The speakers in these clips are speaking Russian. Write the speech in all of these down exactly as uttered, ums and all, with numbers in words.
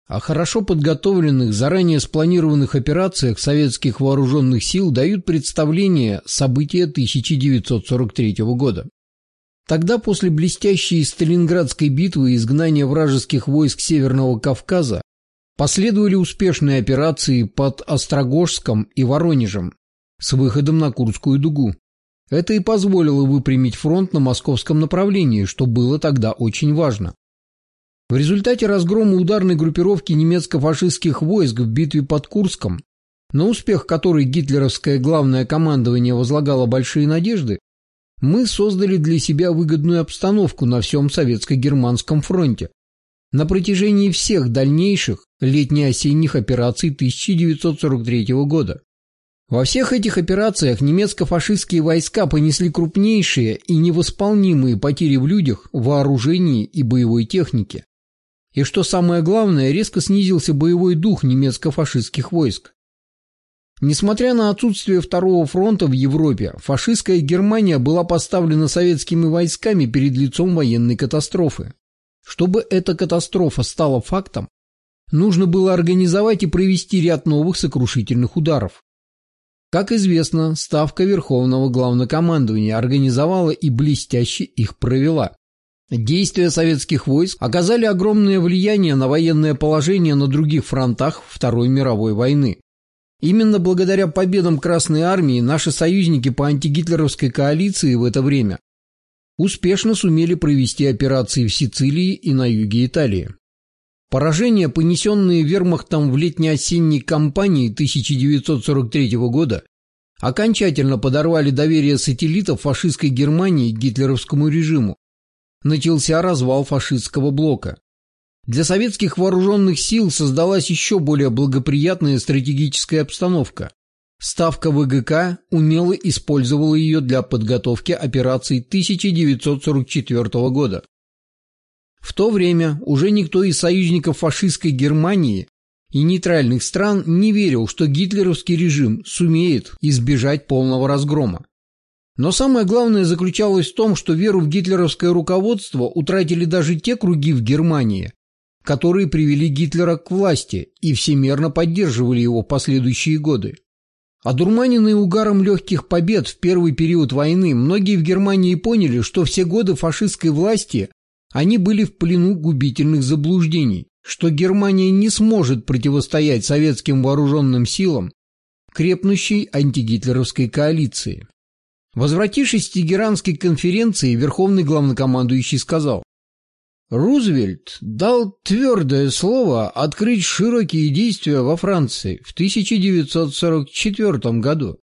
О хорошо подготовленных, заранее спланированных операциях советских вооруженных сил дают представление события тысяча девятьсот сорок третьего года. Тогда, после блестящей Сталинградской битвы и изгнания вражеских войск Северного Кавказа, последовали успешные операции под Острогожском и Воронежем с выходом на Курскую дугу. Это и позволило выпрямить фронт на московском направлении, что было тогда очень важно. В результате разгрома ударной группировки немецко-фашистских войск в битве под Курском, на успех которой гитлеровское главное командование возлагало большие надежды, мы создали для себя выгодную обстановку на всем советско-германском фронте на протяжении всех дальнейших летне-осенних операций тысяча девятьсот сорок третьего года. Во всех этих операциях немецко-фашистские войска понесли крупнейшие и невосполнимые потери в людях, вооружении и боевой технике. И что самое главное, резко снизился боевой дух немецко-фашистских войск. Несмотря на отсутствие второго фронта в Европе, фашистская Германия была поставлена советскими войсками перед лицом военной катастрофы. Чтобы эта катастрофа стала фактом, нужно было организовать и провести ряд новых сокрушительных ударов. Как известно, Ставка Верховного Главнокомандования организовала и блестяще их провела. Действия советских войск оказали огромное влияние на военное положение на других фронтах Второй мировой войны. Именно благодаря победам Красной Армии наши союзники по антигитлеровской коалиции в это время успешно сумели провести операции в Сицилии и на юге Италии. Поражения, понесенные вермахтом в летне-осенней кампании тысяча девятьсот сорок третьего года, окончательно подорвали доверие сателлитов фашистской Германии к гитлеровскому режиму. Начался развал фашистского блока. Для советских вооруженных сил создалась еще более благоприятная стратегическая обстановка. Ставка ВГК умело использовала ее для подготовки операций тысяча девятьсот сорок четвертого года. В то время уже никто из союзников фашистской Германии и нейтральных стран не верил, что гитлеровский режим сумеет избежать полного разгрома. Но самое главное заключалось в том, что веру в гитлеровское руководство утратили даже те круги в Германии, которые привели Гитлера к власти и всемерно поддерживали его в последующие годы. Одурманенные угаром легких побед в первый период войны, многие в Германии поняли, что все годы фашистской власти они были в плену губительных заблуждений, что Германия не сможет противостоять советским вооруженным силам крепнущей антигитлеровской коалиции. Возвратившись с Тегеранской конференции, Верховный Главнокомандующий сказал: «Рузвельт дал твердое слово открыть широкие действия во Франции в тысяча девятьсот сорок четвертом году.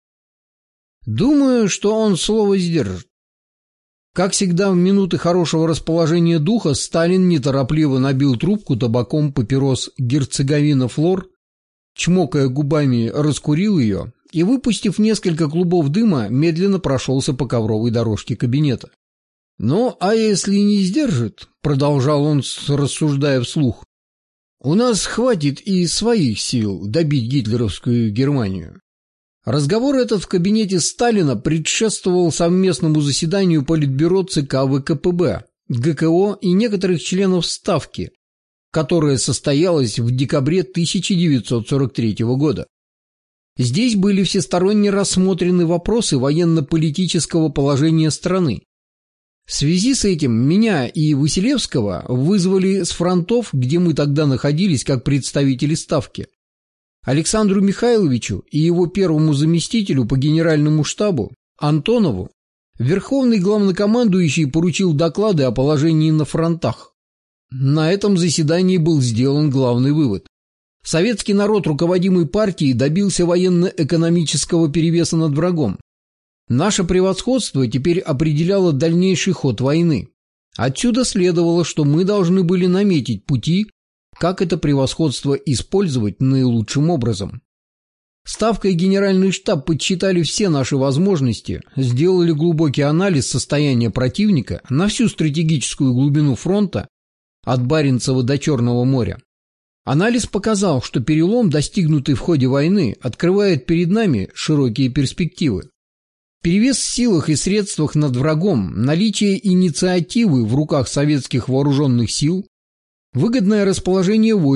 Думаю, что он слово сдержит». Как всегда, в минуты хорошего расположения духа Сталин неторопливо набил трубку табаком папирос «Герцеговина Флор», чмокая губами, раскурил ее и, выпустив несколько клубов дыма, медленно прошелся по ковровой дорожке кабинета. «Ну, а если не сдержит, — продолжал он, рассуждая вслух, — у нас хватит и своих сил добить гитлеровскую Германию». Разговор этот в кабинете Сталина предшествовал совместному заседанию Политбюро ЦК ВКПБ, ГКО и некоторых членов Ставки, которое состоялось в декабре тысяча девятьсот сорок третьего года. Здесь были всесторонне рассмотрены вопросы военно-политического положения страны. В связи с этим меня и Василевского вызвали с фронтов, где мы тогда находились как представители Ставки. Александру Михайловичу и его первому заместителю по генеральному штабу Антонову Верховный Главнокомандующий поручил доклады о положении на фронтах. На этом заседании был сделан главный вывод. Советский народ, руководимый партией, добился военно-экономического перевеса над врагом. Наше превосходство теперь определяло дальнейший ход войны. Отсюда следовало, что мы должны были наметить пути, как это превосходство использовать наилучшим образом. Ставка и Генеральный штаб подсчитали все наши возможности, сделали глубокий анализ состояния противника на всю стратегическую глубину фронта от Баренцева до Черного моря. Анализ показал, что перелом, достигнутый в ходе войны, открывает перед нами широкие перспективы. Перевес в силах и средствах над врагом, наличие инициативы в руках советских вооруженных сил, выгодное расположение войск,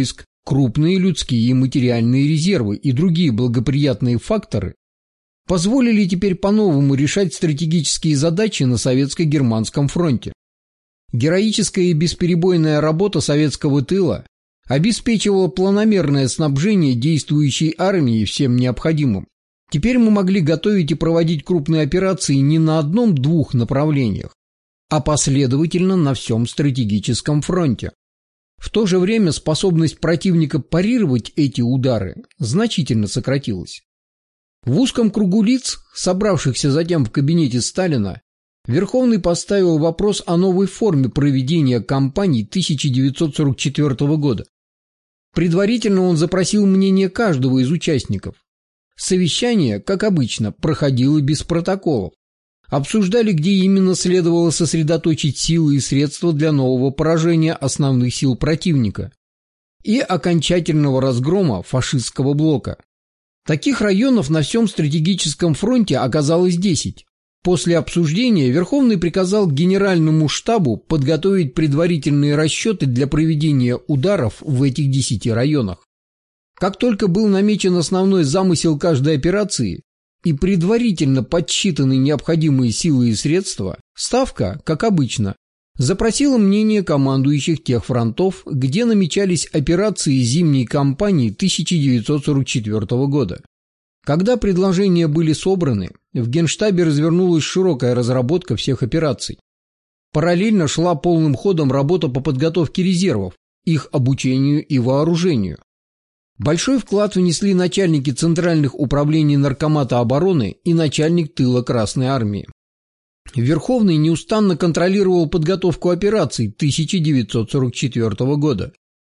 крупные людские и материальные резервы и другие благоприятные факторы позволили теперь по-новому решать стратегические задачи на Советско-Германском фронте. Героическая и бесперебойная работа советского тыла обеспечивала планомерное снабжение действующей армии всем необходимым. Теперь мы могли готовить и проводить крупные операции не на одном-двух направлениях, а последовательно на всем стратегическом фронте. В то же время способность противника парировать эти удары значительно сократилась. В узком кругу лиц, собравшихся затем в кабинете Сталина, Верховный поставил вопрос о новой форме проведения кампаний тысяча девятьсот сорок четвёртого года. Предварительно он запросил мнение каждого из участников. Совещание, как обычно, проходило без протоколов. Обсуждали, где именно следовало сосредоточить силы и средства для нового поражения основных сил противника и окончательного разгрома фашистского блока. Таких районов на всем стратегическом фронте оказалось десять. После обсуждения Верховный приказал Генеральному штабу подготовить предварительные расчеты для проведения ударов в этих десяти районах. Как только был намечен основной замысел каждой операции и предварительно подсчитаны необходимые силы и средства, Ставка, как обычно, запросила мнение командующих тех фронтов, где намечались операции зимней кампании тысяча девятьсот сорок четвёртого года. Когда предложения были собраны, в Генштабе развернулась широкая разработка всех операций. Параллельно шла полным ходом работа по подготовке резервов, их обучению и вооружению. Большой вклад внесли начальники центральных управлений Наркомата обороны и начальник тыла Красной армии. Верховный неустанно контролировал подготовку операций тысяча девятьсот сорок четвёртого года.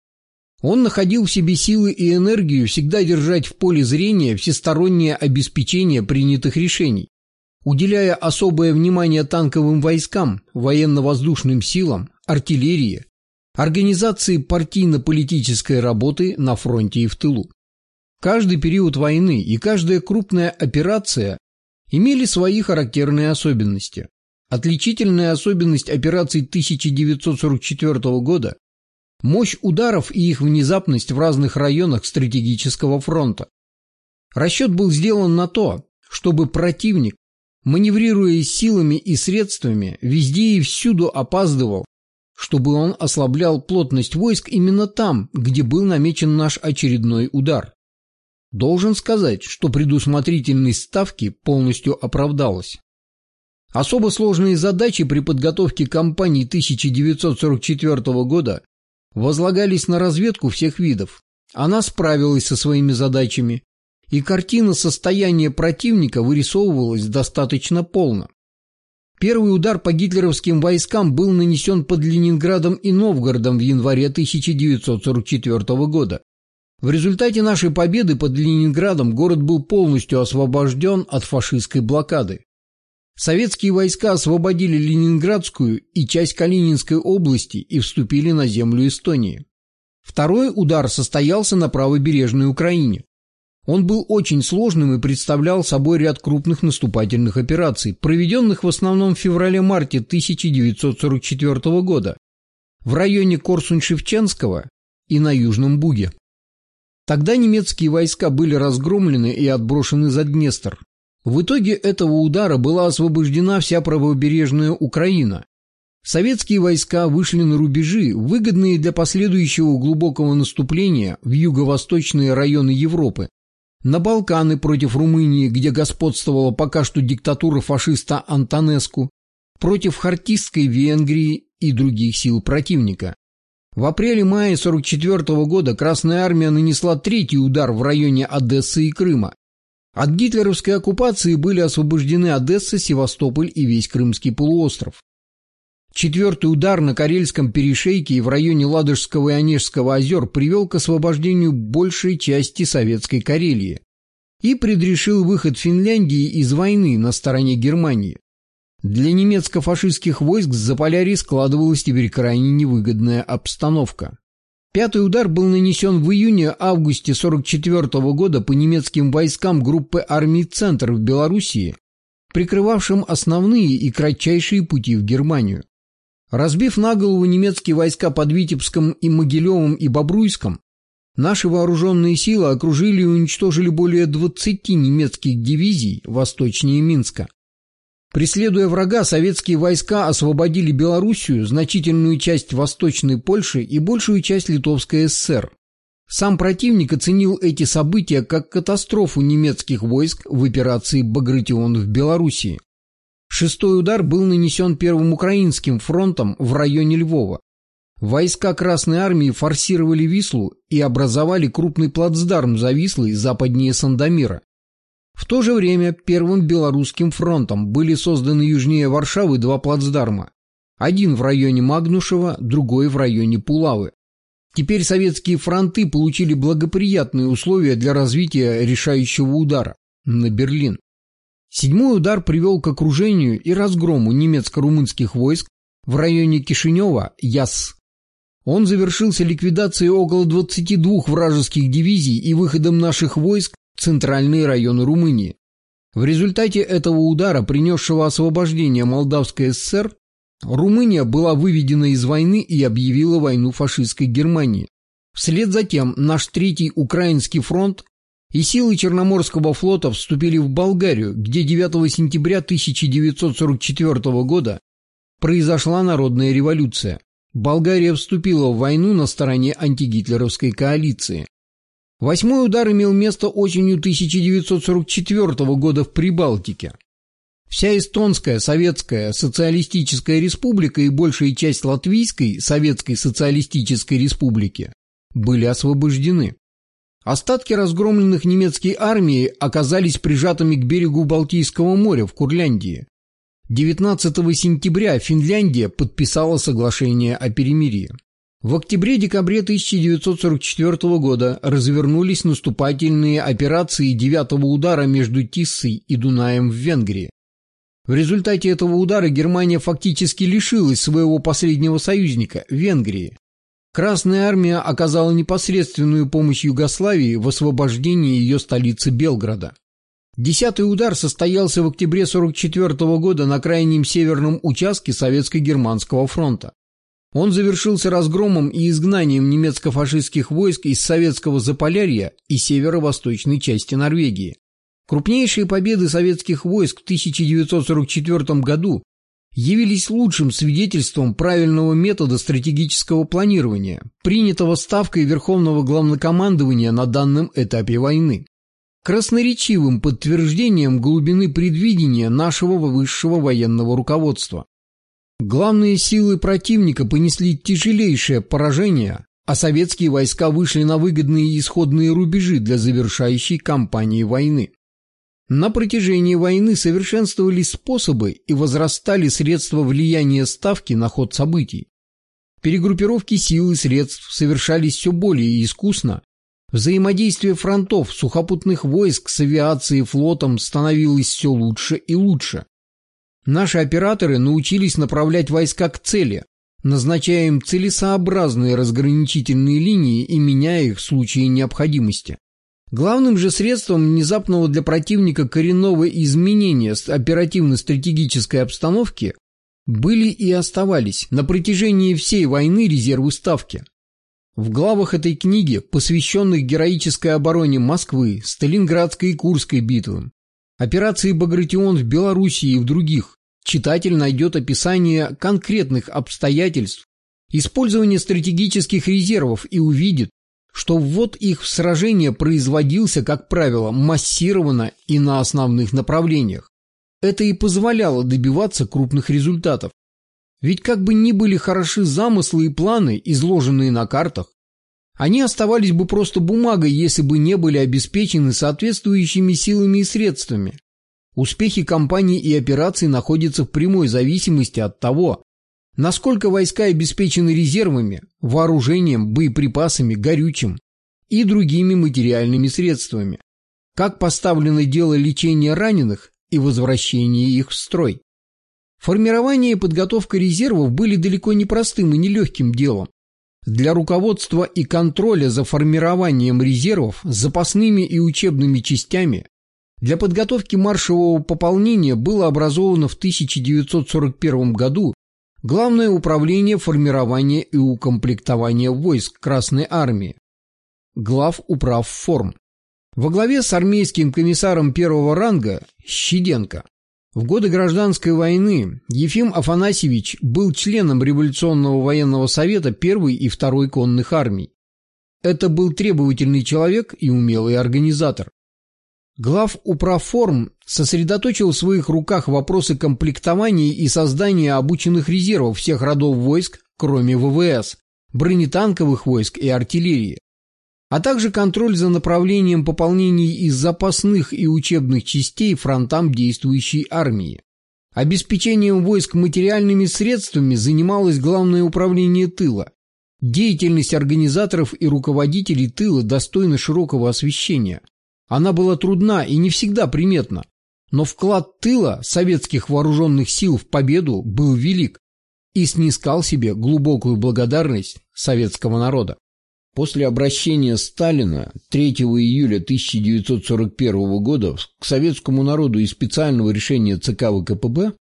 Он находил в себе силы и энергию всегда держать в поле зрения всестороннее обеспечение принятых решений, уделяя особое внимание танковым войскам, военно-воздушным силам, артиллерии, организации партийно-политической работы на фронте и в тылу. Каждый период войны и каждая крупная операция имели свои характерные особенности. Отличительная особенность операций тысяча девятьсот сорок четвёртого года – мощь ударов и их внезапность в разных районах стратегического фронта. Расчет был сделан на то, чтобы противник, маневрируя силами и средствами, везде и всюду опаздывал, чтобы он ослаблял плотность войск именно там, где был намечен наш очередной удар. Должен сказать, что предусмотрительность Ставки полностью оправдалась. Особо сложные задачи при подготовке кампании тысяча девятьсот сорок четвёртого года возлагались на разведку всех видов. Она справилась со своими задачами, и картина состояния противника вырисовывалась достаточно полно. Первый удар по гитлеровским войскам был нанесен под Ленинградом и Новгородом в январе тысяча девятьсот сорок четвёртого года. В результате нашей победы под Ленинградом город был полностью освобожден от фашистской блокады. Советские войска освободили Ленинградскую и часть Калининской области и вступили на землю Эстонии. Второй удар состоялся на правобережной Украине. Он был очень сложным и представлял собой ряд крупных наступательных операций, проведенных в основном в феврале-марте тысяча девятьсот сорок четвёртого года в районе Корсунь-Шевченского и на Южном Буге. Тогда немецкие войска были разгромлены и отброшены за Днестр. В итоге этого удара была освобождена вся правобережная Украина. Советские войска вышли на рубежи, выгодные для последующего глубокого наступления в юго-восточные районы Европы, на Балканы против Румынии, где господствовала пока что диктатура фашиста Антонеску, против хартистской Венгрии и других сил противника. В апреле-мае сорок четвёртого года Красная армия нанесла третий удар в районе Одессы и Крыма. От гитлеровской оккупации были освобождены Одесса, Севастополь и весь Крымский полуостров. Четвертый удар на Карельском перешейке и в районе Ладожского и Онежского озер привел к освобождению большей части советской Карелии и предрешил выход Финляндии из войны на стороне Германии. Для немецко-фашистских войск в Заполярье складывалась теперь крайне невыгодная обстановка. Пятый удар был нанесен в июне-августе сорок четвёртого года по немецким войскам группы армий «Центр» в Белоруссии, прикрывавшим основные и кратчайшие пути в Германию. Разбив на голову немецкие войска под Витебском и Могилевым и Бобруйском, Наши вооруженные силы окружили и уничтожили более двадцати немецких дивизий восточнее Минска. Преследуя врага, советские войска освободили Белоруссию, значительную часть Восточной Польши и большую часть Литовской ССР. Сам противник оценил эти события как катастрофу немецких войск в операции «Багратион» в Белоруссии. Шестой удар был нанесен Первым Украинским фронтом в районе Львова. Войска Красной Армии форсировали Вислу и образовали крупный плацдарм за Вислой западнее Сандомира. В то же время Первым Белорусским фронтом были созданы южнее Варшавы два плацдарма. Один в районе Магнушева, другой в районе Пулавы. Теперь советские фронты получили благоприятные условия для развития решающего удара на Берлин. Седьмой удар привел к окружению и разгрому немецко-румынских войск в районе Кишинева, Ясс. Он завершился ликвидацией около двадцати двух вражеских дивизий и выходом наших войск в центральные районы Румынии. В результате этого удара, принесшего освобождение Молдавской ССР, Румыния была выведена из войны и объявила войну фашистской Германии. Вслед за тем наш Третий Украинский фронт и силы Черноморского флота вступили в Болгарию, где девятого сентября тысяча девятьсот сорок четвёртого года произошла народная революция. Болгария вступила в войну на стороне антигитлеровской коалиции. Восьмой удар имел место осенью тысяча девятьсот сорок четвёртого года в Прибалтике. Вся Эстонская Советская Социалистическая Республика и большая часть Латвийской Советской Социалистической Республики были освобождены. Остатки разгромленных немецкой армии оказались прижатыми к берегу Балтийского моря в Курляндии. девятнадцатого сентября Финляндия подписала соглашение о перемирии. В октябре-декабре тысяча девятьсот сорок четвёртого года развернулись наступательные операции девятого удара между Тиссой и Дунаем в Венгрии. В результате этого удара Германия фактически лишилась своего последнего союзника – Венгрии. Красная армия оказала непосредственную помощь Югославии в освобождении ее столицы Белграда. Десятый удар состоялся в октябре сорок четвёртого года на крайнем северном участке Советско-Германского фронта. Он завершился разгромом и изгнанием немецко-фашистских войск из советского Заполярья и северо-восточной части Норвегии. Крупнейшие победы советских войск в тысяча девятьсот сорок четвёртом году явились лучшим свидетельством правильного метода стратегического планирования, принятого Ставкой Верховного Главнокомандования на данном этапе войны. Красноречивым подтверждением глубины предвидения нашего высшего военного руководства. Главные силы противника понесли тяжелейшее поражение, а советские войска вышли на выгодные исходные рубежи для завершающей кампании войны. На протяжении войны совершенствовались способы и возрастали средства влияния Ставки на ход событий. Перегруппировки сил и средств совершались все более искусно, взаимодействие фронтов сухопутных войск с авиацией и флотом становилось все лучше и лучше. Наши операторы научились направлять войска к цели, назначая им целесообразные разграничительные линии и меняя их в случае необходимости. Главным же средством внезапного для противника коренного изменения оперативно-стратегической обстановки были и оставались на протяжении всей войны резервы Ставки. В главах этой книги, посвященных героической обороне Москвы, Сталинградской и Курской битвам, операции «Багратион» в Белоруссии и в других, читатель найдет описание конкретных обстоятельств использования стратегических резервов и увидит, что ввод их в сражение производился, как правило, массированно и на основных направлениях. Это и позволяло добиваться крупных результатов. Ведь как бы ни были хороши замыслы и планы, изложенные на картах, они оставались бы просто бумагой, если бы не были обеспечены соответствующими силами и средствами. Успехи кампаний и операций находятся в прямой зависимости от того, насколько войска обеспечены резервами, вооружением, боеприпасами, горючим и другими материальными средствами, как поставлено дело лечения раненых и возвращения их в строй. Формирование и подготовка резервов были далеко не простым и нелегким делом. Для руководства и контроля за формированием резервов, запасными и учебными частями, для подготовки маршевого пополнения было образовано в тысяча девятьсот сорок первом году Главное управление формирования и укомплектования войск Красной Армии. глав управ форм. Во главе с армейским комиссаром первого ранга Щеденко в годы Гражданской войны Ефим Афанасьевич был членом Революционного военного совета первой и второй конных армий. Это был требовательный человек и умелый организатор. Глав управформ сосредоточил в своих руках вопросы комплектования и создания обученных резервов всех родов войск, кроме ВВС, бронетанковых войск и артиллерии, а также контроль за направлением пополнений из запасных и учебных частей фронтам действующей армии. Обеспечением войск материальными средствами занималось Главное управление тыла. Деятельность организаторов и руководителей тыла достойна широкого освещения. Она была трудна и не всегда приметна, но вклад тыла советских вооруженных сил в победу был велик и снискал себе глубокую благодарность советского народа. После обращения Сталина третьего июля тысяча девятьсот сорок первого года к советскому народу и специального решения ЦК ВКПБ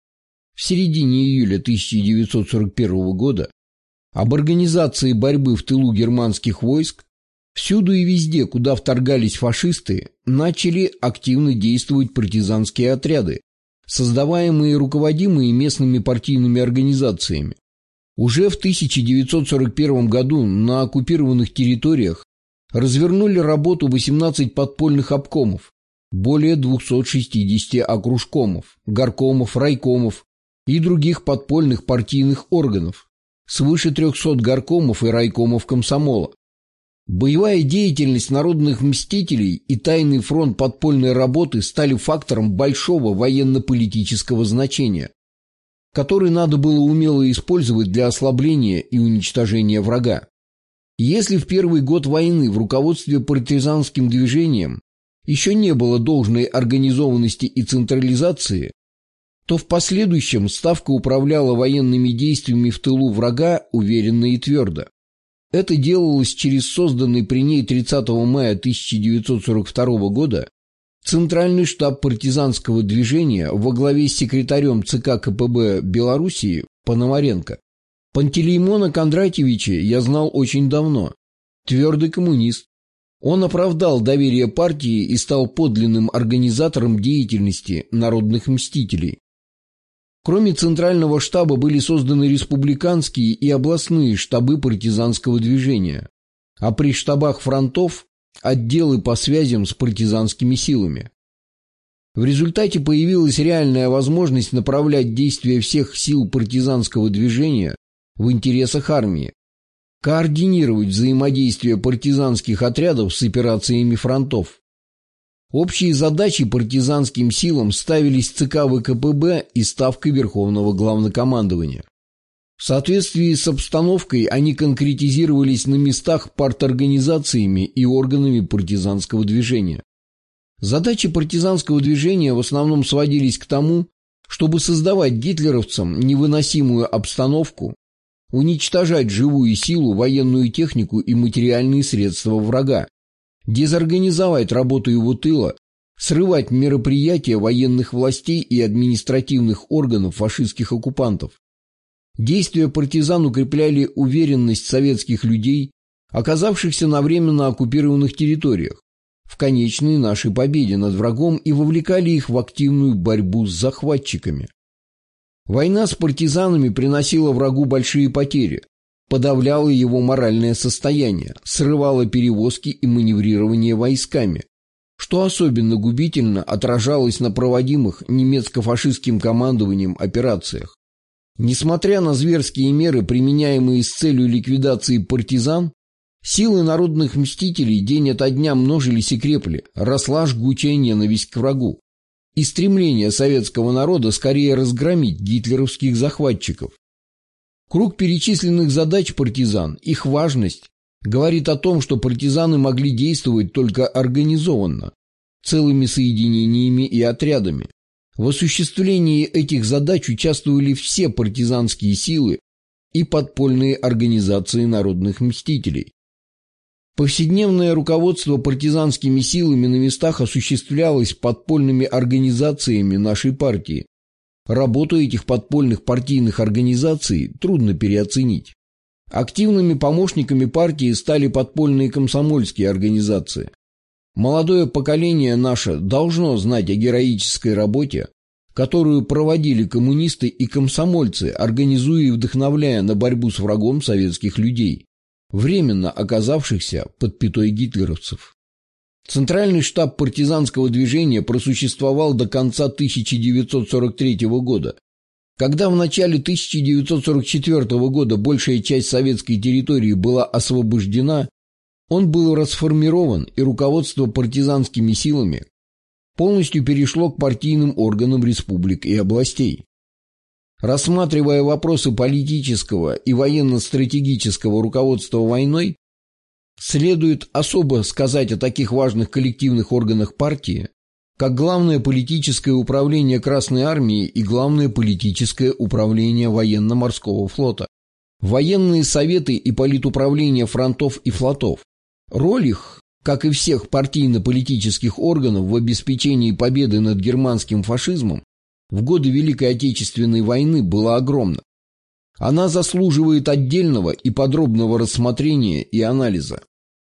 в середине июля тысяча девятьсот сорок первого года об организации борьбы в тылу германских войск, всюду и везде, куда вторгались фашисты, начали активно действовать партизанские отряды, создаваемые и руководимые местными партийными организациями. Уже в тысяча девятьсот сорок первом году на оккупированных территориях развернули работу восемнадцать подпольных обкомов, более двухсот шестидесяти окружкомов, горкомов, райкомов и других подпольных партийных органов, свыше трехсот горкомов и райкомов комсомола. Боевая деятельность народных мстителей и тайный фронт подпольной работы стали фактором большого военно-политического значения, который надо было умело использовать для ослабления и уничтожения врага. Если в первый год войны в руководстве партизанским движением еще не было должной организованности и централизации, то в последующем Ставка управляла военными действиями в тылу врага уверенно и твердо. Это делалось через созданный при ней тридцатого мая тысяча девятьсот сорок второго года Центральный штаб партизанского движения во главе с секретарем ЦК КПБ Белоруссии Пономаренко. Пантелеймона Кондратьевича я знал очень давно. Твердый коммунист. Он оправдал доверие партии и стал подлинным организатором деятельности народных мстителей. Кроме Центрального штаба были созданы республиканские и областные штабы партизанского движения, а при штабах фронтов – отделы по связям с партизанскими силами. В результате появилась реальная возможность направлять действия всех сил партизанского движения в интересах армии, координировать взаимодействие партизанских отрядов с операциями фронтов. Общие задачи партизанским силам ставились ЦК ВКПБ и Ставкой Верховного Главнокомандования. В соответствии с обстановкой они конкретизировались на местах парторганизациями и органами партизанского движения. Задачи партизанского движения в основном сводились к тому, чтобы создавать гитлеровцам невыносимую обстановку, уничтожать живую силу, военную технику и материальные средства врага, дезорганизовать работу его тыла, срывать мероприятия военных властей и административных органов фашистских оккупантов. Действия партизан укрепляли уверенность советских людей, оказавшихся на временно оккупированных территориях, в конечной нашей победе над врагом и вовлекали их в активную борьбу с захватчиками. Война с партизанами приносила врагу большие потери, подавляла его моральное состояние, срывала перевозки и маневрирование войсками, что особенно губительно отражалось на проводимых немецко-фашистским командованием операциях. Несмотря на зверские меры, применяемые с целью ликвидации партизан, силы народных мстителей день ото дня множились и крепли, росла жгучая ненависть к врагу и стремление советского народа скорее разгромить гитлеровских захватчиков. Круг перечисленных задач партизан, их важность, говорит о том, что партизаны могли действовать только организованно, целыми соединениями и отрядами. В осуществлении этих задач участвовали все партизанские силы и подпольные организации народных мстителей. Повседневное руководство партизанскими силами на местах осуществлялось подпольными организациями нашей партии. Работу этих подпольных партийных организаций трудно переоценить. Активными помощниками партии стали подпольные комсомольские организации. Молодое поколение наше должно знать о героической работе, которую проводили коммунисты и комсомольцы, организуя и вдохновляя на борьбу с врагом советских людей, временно оказавшихся под пятой гитлеровцев. Центральный штаб партизанского движения просуществовал до конца тысяча девятьсот сорок третьего года. Когда в начале тысяча девятьсот сорок четвёртого года большая часть советской территории была освобождена, он был расформирован, и руководство партизанскими силами полностью перешло к партийным органам республик и областей. Рассматривая вопросы политического и военно-стратегического руководства войной, следует особо сказать о таких важных коллективных органах партии, как Главное политическое управление Красной Армии и Главное политическое управление Военно-морского флота, военные советы и политуправления фронтов и флотов. Роль их, как и всех партийно-политических органов в обеспечении победы над германским фашизмом, в годы Великой Отечественной войны была огромна. Она заслуживает отдельного и подробного рассмотрения и анализа.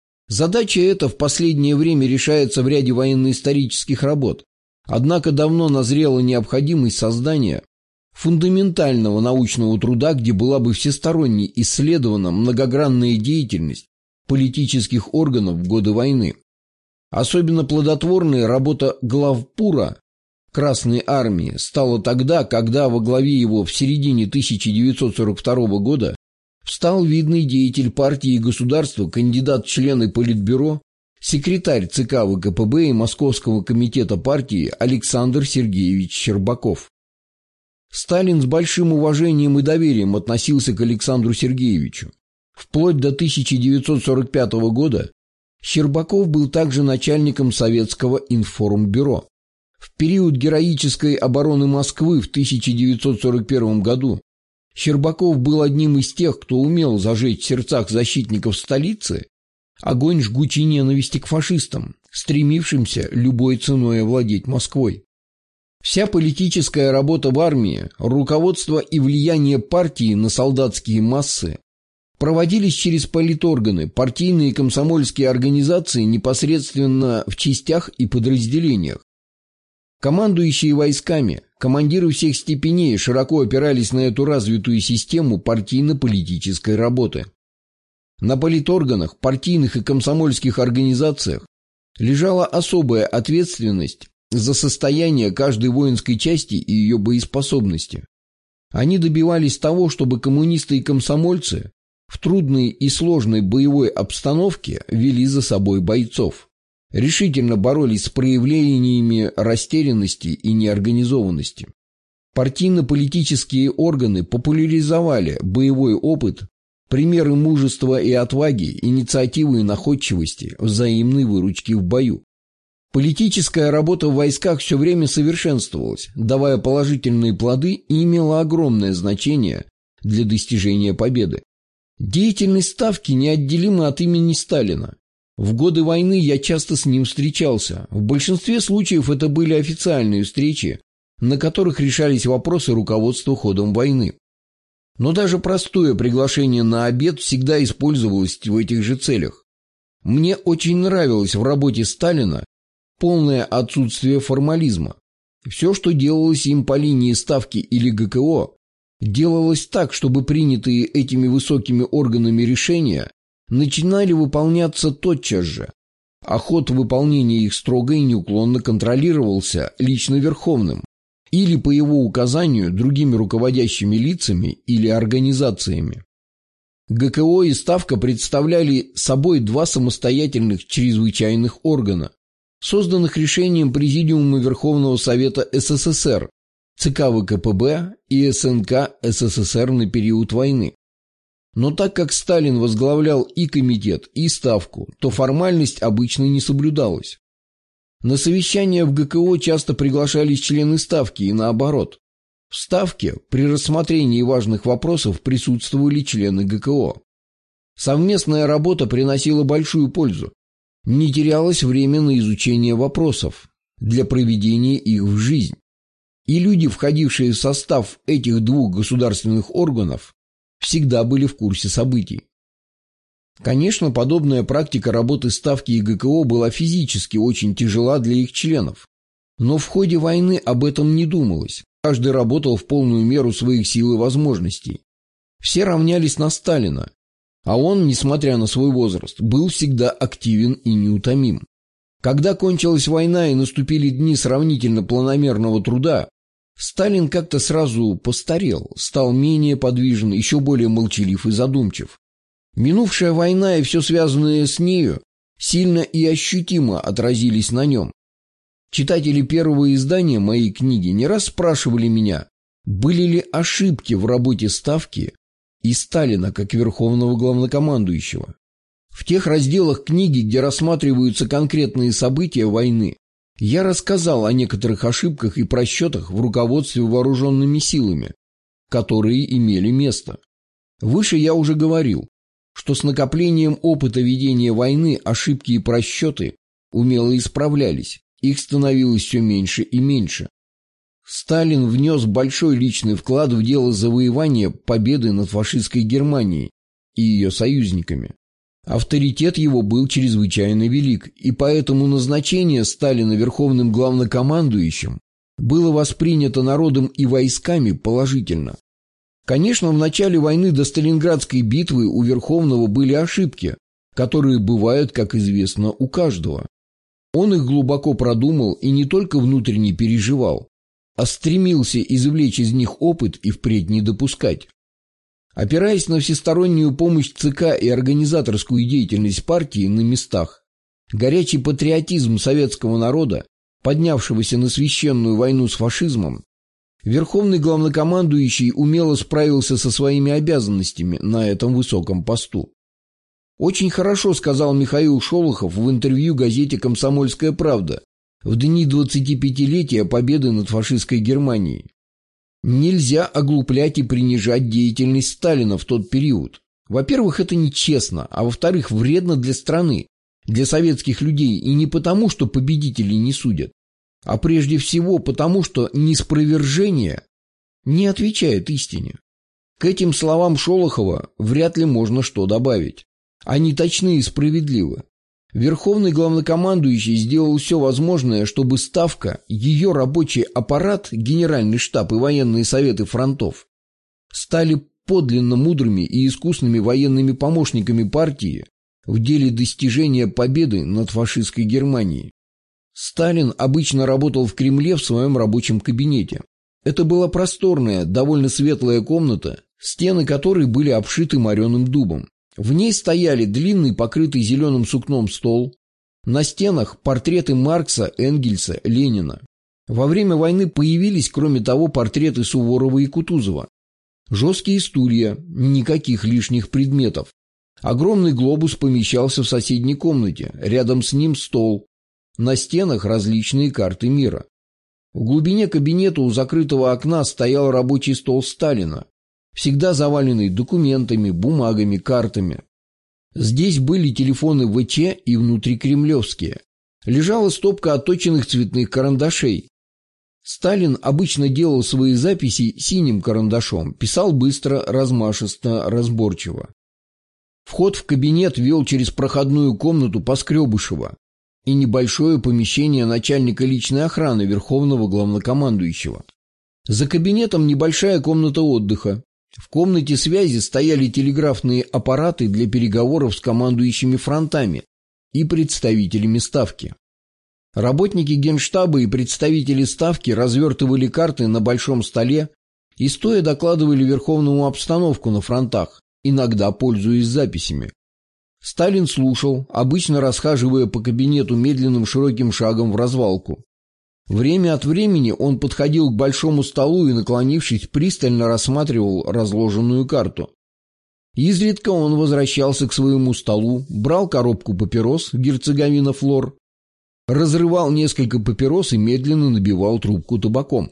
Задача эта в последнее время решается в ряде военно-исторических работ, однако давно назрела необходимость создания фундаментального научного труда, где была бы всесторонне исследована многогранная деятельность политических органов в годы войны. Особенно плодотворной работа главпура Красной Армии стала тогда, когда во главе его в середине тысяча девятьсот сорок второго года встал видный деятель партии и государства, кандидат в члены Политбюро, секретарь ЦК ВКПБ и Московского комитета партии Александр Сергеевич Щербаков. Сталин с большим уважением и доверием относился к Александру Сергеевичу. Вплоть до тысяча девятьсот сорок пятого года Щербаков был также начальником Советского информбюро. В период героической обороны Москвы в тысяча девятьсот сорок первом году Щербаков был одним из тех, кто умел зажечь в сердцах защитников столицы огонь жгучей ненависти к фашистам, стремившимся любой ценой овладеть Москвой. Вся политическая работа в армии, руководство и влияние партии на солдатские массы проводились через политорганы, партийные и комсомольские организации непосредственно в частях и подразделениях. Командующие войсками, командиры всех степеней широко опирались на эту развитую систему партийно-политической работы. На политорганах, партийных и комсомольских организациях лежала особая ответственность за состояние каждой воинской части и ее боеспособности. Они добивались того, чтобы коммунисты и комсомольцы в трудной и сложной боевой обстановке вели за собой бойцов, решительно боролись с проявлениями растерянности и неорганизованности. Партийно-политические органы популяризовали боевой опыт, примеры мужества и отваги, инициативы и находчивости, взаимной выручки в бою. Политическая работа в войсках все время совершенствовалась, давая положительные плоды, и имела огромное значение для достижения победы. Деятельность Ставки неотделима от имени Сталина. В годы войны я часто с ним встречался. В большинстве случаев это были официальные встречи, на которых решались вопросы руководства ходом войны. Но даже простое приглашение на обед всегда использовалось в этих же целях. Мне очень нравилось в работе Сталина полное отсутствие формализма. Все, что делалось им по линии Ставки или ГКО, делалось так, чтобы принятые этими высокими органами решения начинали выполняться тотчас же, а ход выполнения их строго и неуклонно контролировался лично Верховным или по его указанию другими руководящими лицами или организациями. ГКО и Ставка представляли собой два самостоятельных чрезвычайных органа, созданных решением Президиума Верховного Совета СССР, ЦК ВКПБ и СНК СССР на период войны. Но так как Сталин возглавлял и комитет, и Ставку, то формальность обычно не соблюдалась. На совещания в ГКО часто приглашались члены Ставки и наоборот. В Ставке при рассмотрении важных вопросов присутствовали члены ГКО. Совместная работа приносила большую пользу. Не терялось время на изучение вопросов для проведения их в жизнь. И люди, входившие в состав этих двух государственных органов, всегда были в курсе событий. Конечно, подобная практика работы Ставки и ГКО была физически очень тяжела для их членов. Но в ходе войны об этом не думалось. Каждый работал в полную меру своих сил и возможностей. Все равнялись на Сталина, а он, несмотря на свой возраст, был всегда активен и неутомим. Когда кончилась война и наступили дни сравнительно планомерного труда, Сталин как-то сразу постарел, стал менее подвижен, еще более молчалив и задумчив. Минувшая война и все связанное с нею сильно и ощутимо отразились на нем. Читатели первого издания моей книги не раз спрашивали меня, были ли ошибки в работе Ставки и Сталина как верховного главнокомандующего. В тех разделах книги, где рассматриваются конкретные события войны, я рассказал о некоторых ошибках и просчетах в руководстве вооруженными силами, которые имели место. Выше я уже говорил, что с накоплением опыта ведения войны ошибки и просчеты умело исправлялись, их становилось все меньше и меньше. Сталин внес большой личный вклад в дело завоевания победы над фашистской Германией и ее союзниками. Авторитет его был чрезвычайно велик, и поэтому назначение Сталина верховным главнокомандующим было воспринято народом и войсками положительно. Конечно, в начале войны до Сталинградской битвы у Верховного были ошибки, которые бывают, как известно, у каждого. Он их глубоко продумал и не только внутренне переживал, а стремился извлечь из них опыт и впредь не допускать. Опираясь на всестороннюю помощь ЦК и организаторскую деятельность партии на местах, горячий патриотизм советского народа, поднявшегося на священную войну с фашизмом, Верховный главнокомандующий умело справился со своими обязанностями на этом высоком посту. Очень хорошо сказал Михаил Шолохов в интервью газете «Комсомольская правда» в дни двадцатипятилетия победы над фашистской Германией. Нельзя оглуплять и принижать деятельность Сталина в тот период. Во-первых, это нечестно, а во-вторых, вредно для страны, для советских людей, и не потому, что победителей не судят, а прежде всего потому, что неспровержение не отвечает истине. К этим словам Шолохова вряд ли можно что добавить. Они точны и справедливы. Верховный главнокомандующий сделал все возможное, чтобы Ставка, ее рабочий аппарат, генеральный штаб и военные советы фронтов стали подлинно мудрыми и искусными военными помощниками партии в деле достижения победы над фашистской Германией. Сталин обычно работал в Кремле в своем рабочем кабинете. Это была просторная, довольно светлая комната, стены которой были обшиты мореным дубом. В ней стояли длинный, покрытый зеленым сукном стол. На стенах портреты Маркса, Энгельса, Ленина. Во время войны появились, кроме того, портреты Суворова и Кутузова. Жесткие стулья, никаких лишних предметов. Огромный глобус помещался в соседней комнате, рядом с ним стол. На стенах различные карты мира. В глубине кабинета у закрытого окна стоял рабочий стол Сталина, всегда заваленный документами, бумагами, картами. Здесь были телефоны ВЧ и внутрикремлевские. Лежала стопка отточенных цветных карандашей. Сталин обычно делал свои записи синим карандашом, писал быстро, размашисто, разборчиво. Вход в кабинет вел через проходную комнату Поскребышева и небольшое помещение начальника личной охраны Верховного главнокомандующего. За кабинетом небольшая комната отдыха. В комнате связи стояли телеграфные аппараты для переговоров с командующими фронтами и представителями Ставки. Работники Генштаба и представители Ставки развертывали карты на большом столе и стоя докладывали Верховному обстановку на фронтах, иногда пользуясь записями. Сталин слушал, обычно расхаживая по кабинету медленным широким шагом в развалку. Время от времени он подходил к большому столу и, наклонившись, пристально рассматривал разложенную карту. Изредка он возвращался к своему столу, брал коробку папирос «Герцеговина Флор», разрывал несколько папирос и медленно набивал трубку табаком.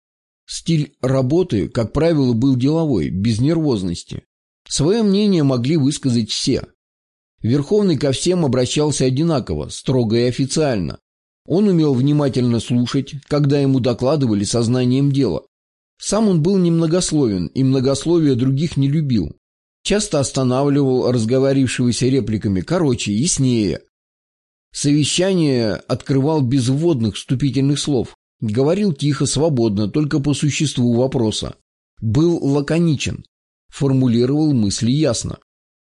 Стиль работы, как правило, был деловой, без нервозности. Свое мнение могли высказать все. Верховный ко всем обращался одинаково, строго и официально. Он умел внимательно слушать, когда ему докладывали сознанием дела. Сам он был немногословен и многословия других не любил. Часто останавливал разговаривавшегося репликами короче, яснее. Совещание открывал без вводных вступительных слов. Говорил тихо, свободно, только по существу вопроса. Был лаконичен, формулировал мысли ясно.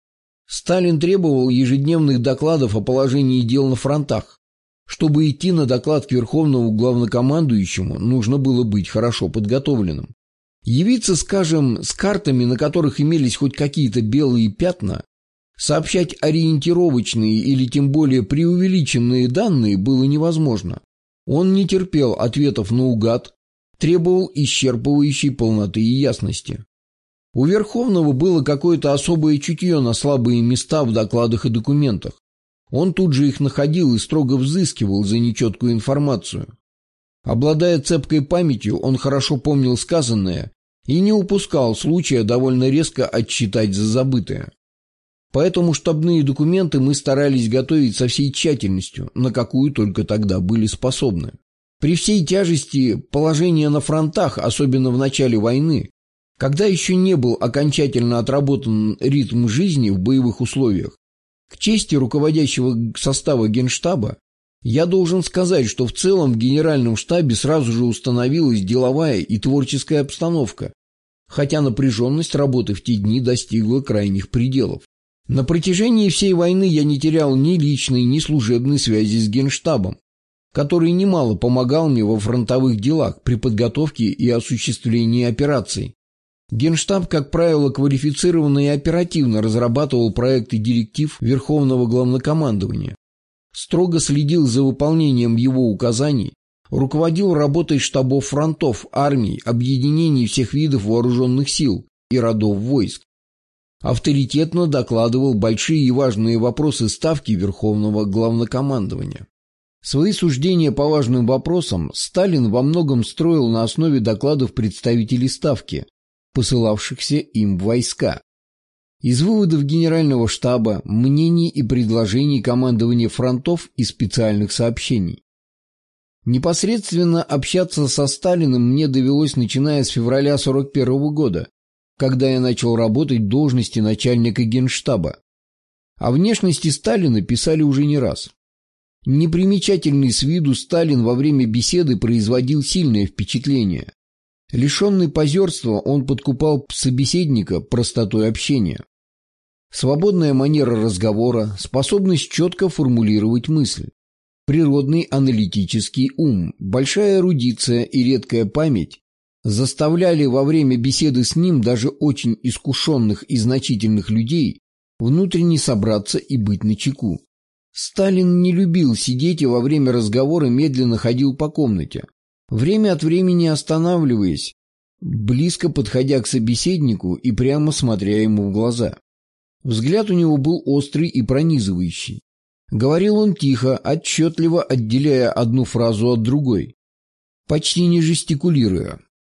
Сталин требовал ежедневных докладов о положении дел на фронтах. Чтобы идти на доклад к Верховному Главнокомандующему, нужно было быть хорошо подготовленным. Явиться, скажем, с картами, на которых имелись хоть какие-то белые пятна, сообщать ориентировочные или тем более преувеличенные данные было невозможно. Он не терпел ответов наугад, требовал исчерпывающей полноты и ясности. У Верховного было какое-то особое чутье на слабые места в докладах и документах. Он тут же их находил и строго взыскивал за нечеткую информацию. Обладая цепкой памятью, он хорошо помнил сказанное и не упускал случая довольно резко отчитать за забытое. Поэтому штабные документы мы старались готовить со всей тщательностью, на какую только тогда были способны. При всей тяжести положения на фронтах, особенно в начале войны, когда еще не был окончательно отработан ритм жизни в боевых условиях, к чести руководящего состава Генштаба, я должен сказать, что в целом в Генеральном штабе сразу же установилась деловая и творческая обстановка, хотя напряженность работы в те дни достигла крайних пределов. На протяжении всей войны я не терял ни личной, ни служебной связи с Генштабом, который немало помогал мне во фронтовых делах при подготовке и осуществлении операций. Генштаб, как правило, квалифицированно и оперативно разрабатывал проекты директив Верховного Главнокомандования, строго следил за выполнением его указаний, руководил работой штабов фронтов, армий, объединений всех видов вооруженных сил и родов войск. Авторитетно докладывал большие и важные вопросы ставки Верховного Главнокомандования. Свои суждения по важным вопросам Сталин во многом строил на основе докладов представителей ставки, посылавшихся им в войска. Из выводов Генерального штаба, мнений и предложений командования фронтов и специальных сообщений. Непосредственно общаться со Сталиным мне довелось, начиная с февраля сорок первого года, когда я начал работать в должности начальника Генштаба. О внешности Сталина писали уже не раз. Непримечательный с виду Сталин во время беседы производил сильное впечатление. Лишенный позерства, он подкупал собеседника простотой общения. Свободная манера разговора, способность четко формулировать мысль, природный аналитический ум, большая эрудиция и редкая память заставляли во время беседы с ним даже очень искушенных и значительных людей внутренне собраться и быть начеку. Сталин не любил сидеть и во время разговора медленно ходил по комнате, время от времени останавливаясь, близко подходя к собеседнику и прямо смотря ему в глаза. Взгляд у него был острый и пронизывающий. Говорил он тихо, отчетливо отделяя одну фразу от другой, почти не жестикулируя.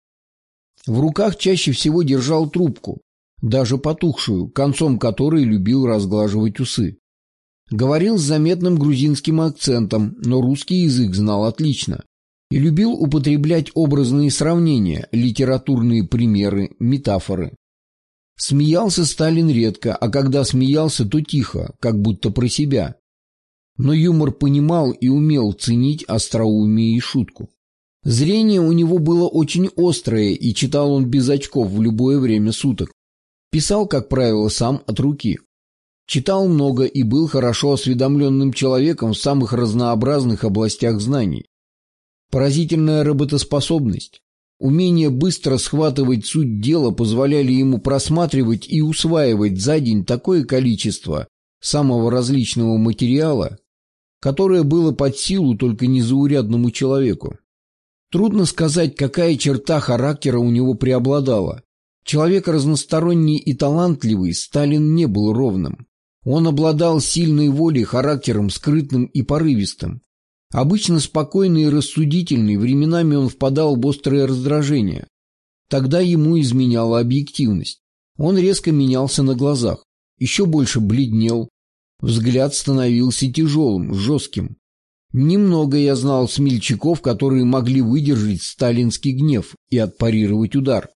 В руках чаще всего держал трубку, даже потухшую, концом которой любил разглаживать усы. Говорил с заметным грузинским акцентом, но русский язык знал отлично. И любил употреблять образные сравнения, литературные примеры, метафоры. Смеялся Сталин редко, а когда смеялся, то тихо, как будто про себя. Но юмор понимал и умел ценить остроумие и шутку. Зрение у него было очень острое, и читал он без очков в любое время суток. Писал, как правило, сам от руки. Читал много и был хорошо осведомленным человеком в самых разнообразных областях знаний. Поразительная работоспособность, умение быстро схватывать суть дела позволяли ему просматривать и усваивать за день такое количество самого различного материала, которое было под силу только незаурядному человеку. Трудно сказать, какая черта характера у него преобладала. Человек разносторонний и талантливый, Сталин не был ровным. Он обладал сильной волей, характером скрытным и порывистым. Обычно спокойный и рассудительный, временами он впадал в острое раздражение. Тогда ему изменяла объективность. Он резко менялся на глазах, еще больше бледнел, взгляд становился тяжелым, жестким. Немного я знал смельчаков, которые могли выдержать сталинский гнев и отпарировать удар.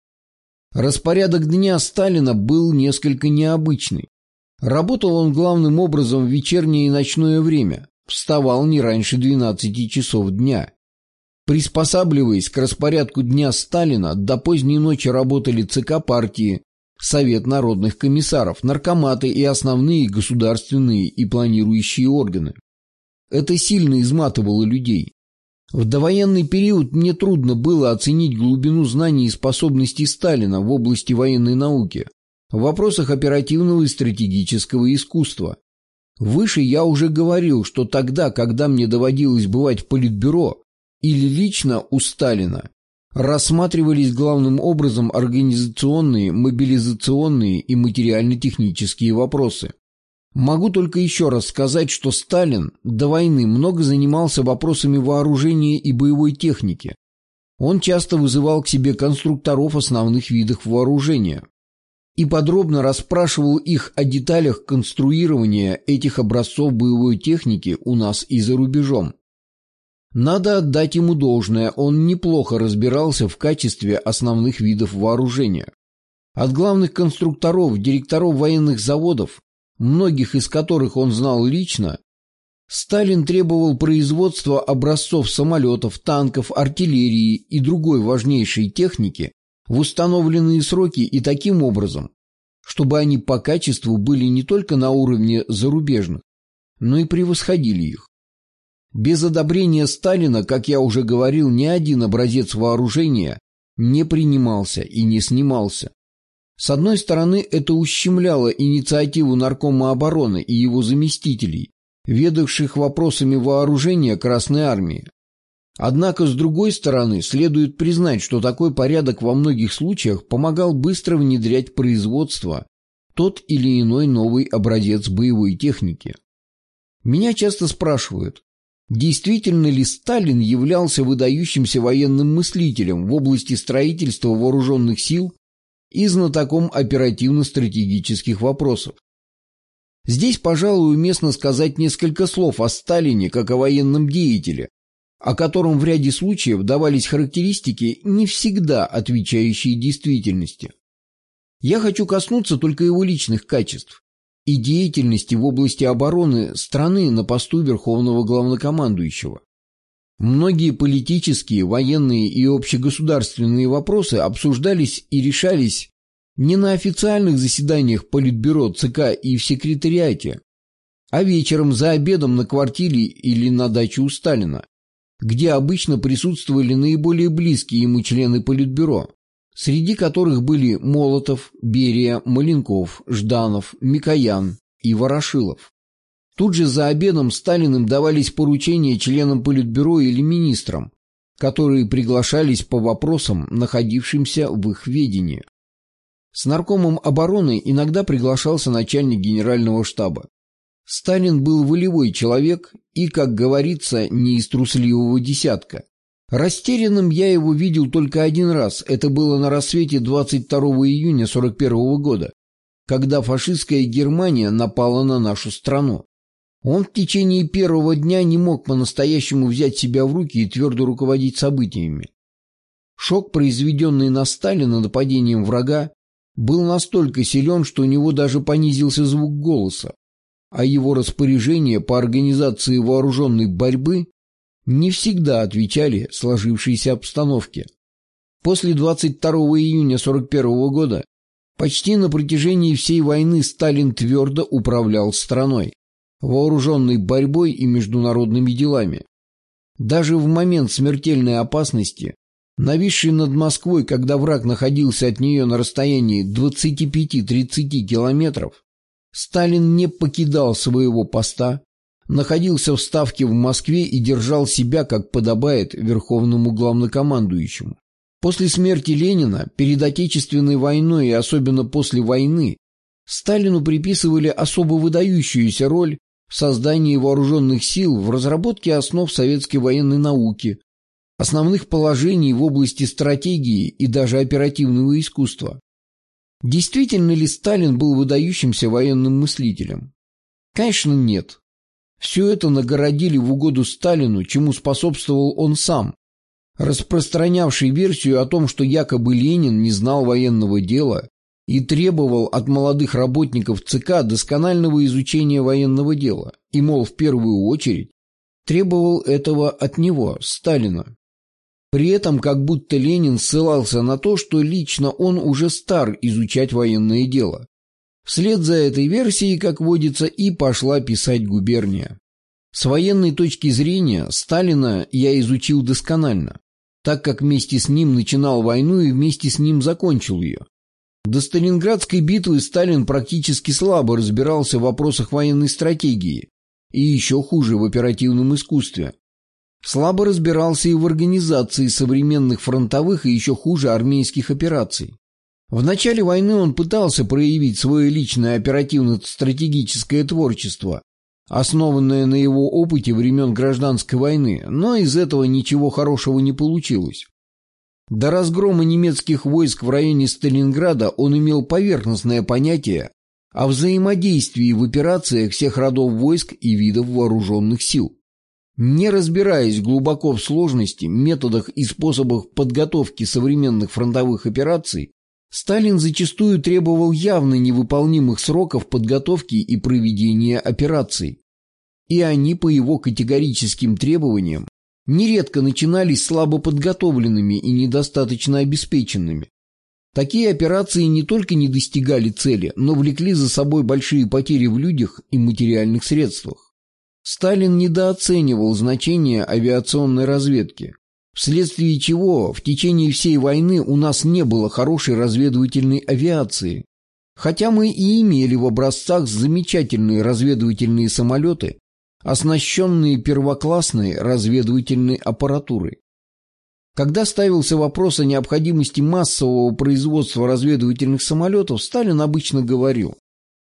Распорядок дня Сталина был несколько необычный. Работал он главным образом в вечернее и ночное время, вставал не раньше двенадцати часов дня. Приспосабливаясь к распорядку дня Сталина, до поздней ночи работали ЦК партии, Совет народных комиссаров, наркоматы и основные государственные и планирующие органы. Это сильно изматывало людей. В довоенный период мне трудно было оценить глубину знаний и способностей Сталина в области военной науки, в вопросах оперативного и стратегического искусства. Выше я уже говорил, что тогда, когда мне доводилось бывать в Политбюро или лично у Сталина, рассматривались главным образом организационные, мобилизационные и материально-технические вопросы. Могу только еще раз сказать, что Сталин до войны много занимался вопросами вооружения и боевой техники. Он часто вызывал к себе конструкторов основных видов вооружения и подробно расспрашивал их о деталях конструирования этих образцов боевой техники у нас и за рубежом. Надо отдать ему должное, он неплохо разбирался в качестве основных видов вооружения. От главных конструкторов, директоров военных заводов, многих из которых он знал лично, Сталин требовал производства образцов самолетов, танков, артиллерии и другой важнейшей техники в установленные сроки и таким образом, чтобы они по качеству были не только на уровне зарубежных, но и превосходили их. Без одобрения Сталина, как я уже говорил, ни один образец вооружения не принимался и не снимался. С одной стороны, это ущемляло инициативу Наркома обороны и его заместителей, ведавших вопросами вооружения Красной Армии. Однако, с другой стороны, следует признать, что такой порядок во многих случаях помогал быстро внедрять в производство тот или иной новый образец боевой техники. Меня часто спрашивают, действительно ли Сталин являлся выдающимся военным мыслителем в области строительства вооруженных сил и знатоком оперативно-стратегических вопросов. Здесь, пожалуй, уместно сказать несколько слов о Сталине как о военном деятеле, о котором в ряде случаев давались характеристики, не всегда отвечающие действительности. Я хочу коснуться только его личных качеств и деятельности в области обороны страны на посту Верховного Главнокомандующего. Многие политические, военные и общегосударственные вопросы обсуждались и решались не на официальных заседаниях Политбюро, ЦК и в секретариате, а вечером за обедом на квартире или на даче у Сталина, где обычно присутствовали наиболее близкие ему члены Политбюро, среди которых были Молотов, Берия, Маленков, Жданов, Микоян и Ворошилов. Тут же за обедом Сталиным давались поручения членам Политбюро или министрам, которые приглашались по вопросам, находившимся в их ведении. С наркомом обороны иногда приглашался начальник генерального штаба. Сталин был волевой человек и, как говорится, не из трусливого десятка. Растерянным я его видел только один раз, это было на рассвете двадцать второго июня сорок первого года, когда фашистская Германия напала на нашу страну. Он в течение первого дня не мог по-настоящему взять себя в руки и твердо руководить событиями. Шок, произведенный на Сталина нападением врага, был настолько силен, что у него даже понизился звук голоса, а его распоряжения по организации вооруженной борьбы не всегда отвечали сложившейся обстановке. После двадцать второго июня сорок первого года почти на протяжении всей войны Сталин твердо управлял страной, вооруженной борьбой и международными делами. Даже в момент смертельной опасности, нависшей над Москвой, когда враг находился от нее на расстоянии двадцати пяти-тридцати километров, Сталин не покидал своего поста, находился в Ставке в Москве и держал себя, как подобает, верховному главнокомандующему. После смерти Ленина, перед Отечественной войной и особенно после войны, Сталину приписывали особо выдающуюся роль в создании вооруженных сил, в разработке основ советской военной науки, основных положений в области стратегии и даже оперативного искусства. Действительно ли Сталин был выдающимся военным мыслителем? Конечно, нет. Все это нагородили в угоду Сталину, чему способствовал он сам, распространявший версию о том, что якобы Ленин не знал военного дела и требовал от молодых работников ЦК досконального изучения военного дела, и, мол, в первую очередь требовал этого от него, Сталина. При этом как будто Ленин ссылался на то, что лично он уже стар изучать военное дело. Вслед за этой версией, как водится, и пошла писать губерния. С военной точки зрения Сталина я изучил досконально, так как вместе с ним начинал войну и вместе с ним закончил ее. До Сталинградской битвы Сталин практически слабо разбирался в вопросах военной стратегии и еще хуже в оперативном искусстве. Слабо разбирался и в организации современных фронтовых и еще хуже армейских операций. В начале войны он пытался проявить свое личное оперативно-стратегическое творчество, основанное на его опыте времен Гражданской войны, но из этого ничего хорошего не получилось. До разгрома немецких войск в районе Сталинграда он имел поверхностное понятие о взаимодействии в операциях всех родов войск и видов вооруженных сил. Не разбираясь глубоко в сложности, методах и способах подготовки современных фронтовых операций, Сталин зачастую требовал явно невыполнимых сроков подготовки и проведения операций. И они, по его категорическим требованиям, нередко начинались слабо подготовленными и недостаточно обеспеченными. Такие операции не только не достигали цели, но влекли за собой большие потери в людях и материальных средствах. Сталин недооценивал значение авиационной разведки, вследствие чего в течение всей войны у нас не было хорошей разведывательной авиации, хотя мы и имели в образцах замечательные разведывательные самолеты, оснащенные первоклассной разведывательной аппаратурой. Когда ставился вопрос о необходимости массового производства разведывательных самолетов, Сталин обычно говорил: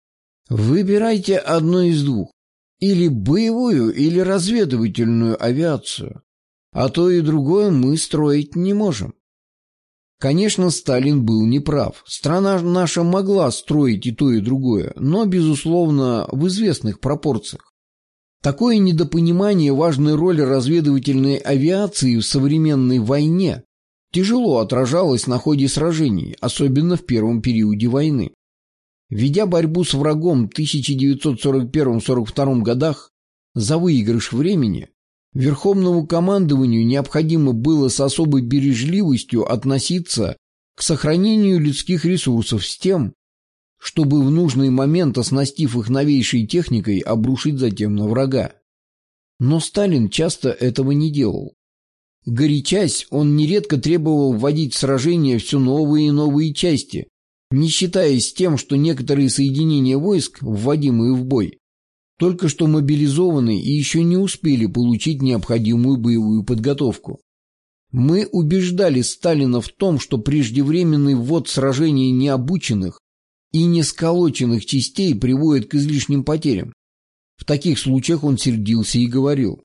«Выбирайте одно из двух, или боевую, или разведывательную авиацию, а то и другое мы строить не можем». Конечно, Сталин был неправ. Страна наша могла строить и то, и другое, но, безусловно, в известных пропорциях. Такое недопонимание важной роли разведывательной авиации в современной войне тяжело отражалось на ходе сражений, особенно в первом периоде войны. Ведя борьбу с врагом в тысяча девятьсот сорок первом — сорок втором годах за выигрыш времени, Верховному командованию необходимо было с особой бережливостью относиться к сохранению людских ресурсов с тем, чтобы в нужный момент, оснастив их новейшей техникой, обрушить затем на врага. Но Сталин часто этого не делал. Горячась, он нередко требовал вводить в сражения все новые и новые части, не считаясь тем, что некоторые соединения войск, вводимые в бой, только что мобилизованы и еще не успели получить необходимую боевую подготовку. Мы убеждали Сталина в том, что преждевременный ввод в сражения необученных и несколоченных частей приводит к излишним потерям. В таких случаях он сердился и говорил: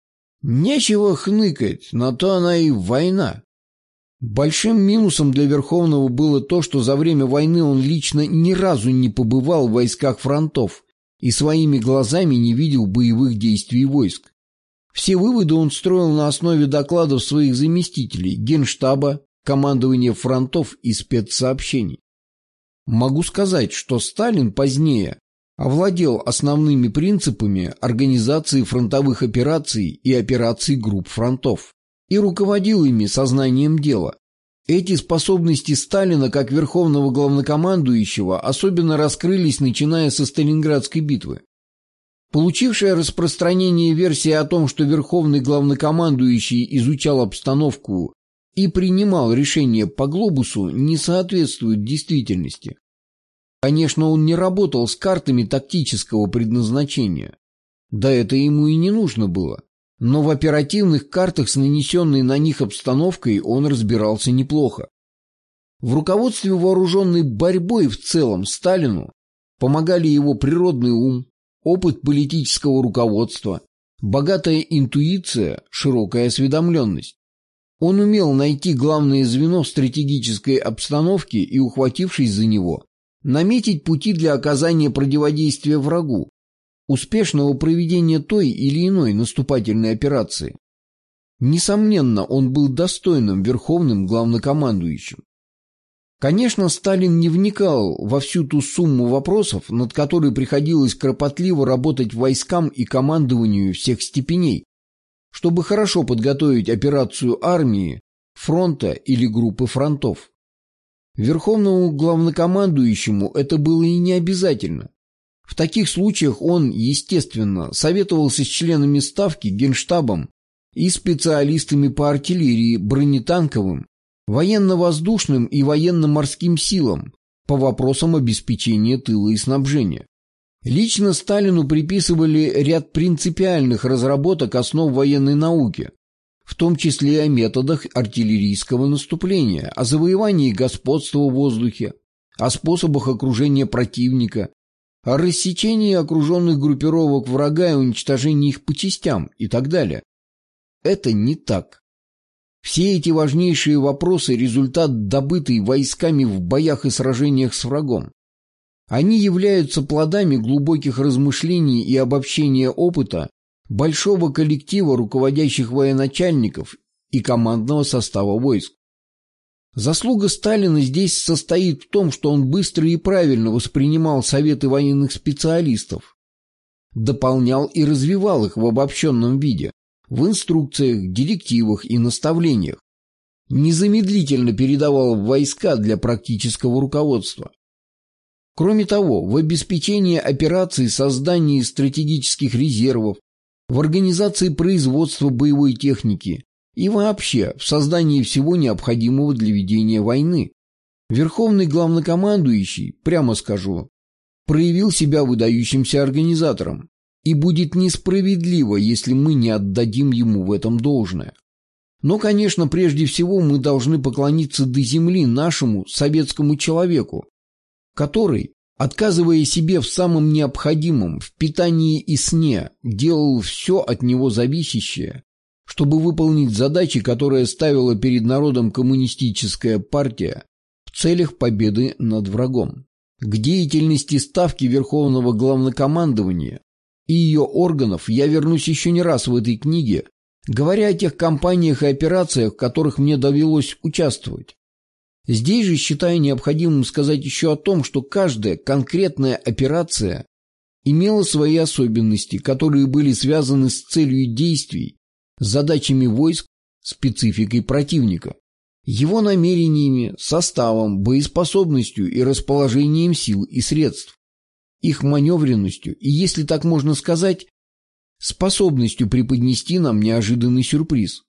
«Нечего хныкать, на то она и война». Большим минусом для Верховного было то, что за время войны он лично ни разу не побывал в войсках фронтов и своими глазами не видел боевых действий войск. Все выводы он строил на основе докладов своих заместителей, Генштаба, командования фронтов и спецсообщений. Могу сказать, что Сталин позднее овладел основными принципами организации фронтовых операций и операций групп фронтов и руководил ими сознанием дела. Эти способности Сталина как верховного главнокомандующего особенно раскрылись, начиная со Сталинградской битвы. Получившая распространение версия о том, что верховный главнокомандующий изучал обстановку и принимал решения по глобусу, не соответствует действительности. Конечно, он не работал с картами тактического предназначения. Да это ему и не нужно было. Но в оперативных картах с нанесенной на них обстановкой он разбирался неплохо. В руководстве вооруженной борьбой в целом Сталину помогали его природный ум, опыт политического руководства, богатая интуиция, широкая осведомленность. Он умел найти главное звено в стратегической обстановке и, ухватившись за него, наметить пути для оказания противодействия врагу. успешного проведения той или иной наступательной операции. Несомненно, он был достойным верховным главнокомандующим. Конечно, Сталин не вникал во всю ту сумму вопросов, над которой приходилось кропотливо работать войскам и командованию всех степеней, чтобы хорошо подготовить операцию армии, фронта или группы фронтов. Верховному главнокомандующему это было и не обязательно. В таких случаях он, естественно, советовался с членами Ставки, Генштабом и специалистами по артиллерии, бронетанковым, военно-воздушным и военно-морским силам по вопросам обеспечения тыла и снабжения. Лично Сталину приписывали ряд принципиальных разработок основ военной науки, в том числе и о методах артиллерийского наступления, о завоевании господства в воздухе, о способах окружения противника, о рассечении окруженных группировок врага и уничтожении их по частям и так далее. Это не так. Все эти важнейшие вопросы – результат, добытый войсками в боях и сражениях с врагом. Они являются плодами глубоких размышлений и обобщения опыта большого коллектива руководящих военачальников и командного состава войск. Заслуга Сталина здесь состоит в том, что он быстро и правильно воспринимал советы военных специалистов, дополнял и развивал их в обобщенном виде, в инструкциях, директивах и наставлениях, незамедлительно передавал в войска для практического руководства. Кроме того, в обеспечении операций, создании стратегических резервов, в организации производства боевой техники и вообще в создании всего необходимого для ведения войны. Верховный главнокомандующий, прямо скажу, проявил себя выдающимся организатором, и будет несправедливо, если мы не отдадим ему в этом должное. Но, конечно, прежде всего мы должны поклониться до земли нашему советскому человеку, который, отказывая себе в самом необходимом, в питании и сне, делал все от него зависящее, чтобы выполнить задачи, которые ставила перед народом коммунистическая партия в целях победы над врагом. К деятельности Ставки Верховного Главнокомандования и ее органов я вернусь еще не раз в этой книге, говоря о тех кампаниях и операциях, в которых мне довелось участвовать. Здесь же считаю необходимым сказать еще о том, что каждая конкретная операция имела свои особенности, которые были связаны с целью действий, задачами войск, спецификой противника, его намерениями, составом, боеспособностью и расположением сил и средств, их маневренностью и, если так можно сказать, способностью преподнести нам неожиданный сюрприз.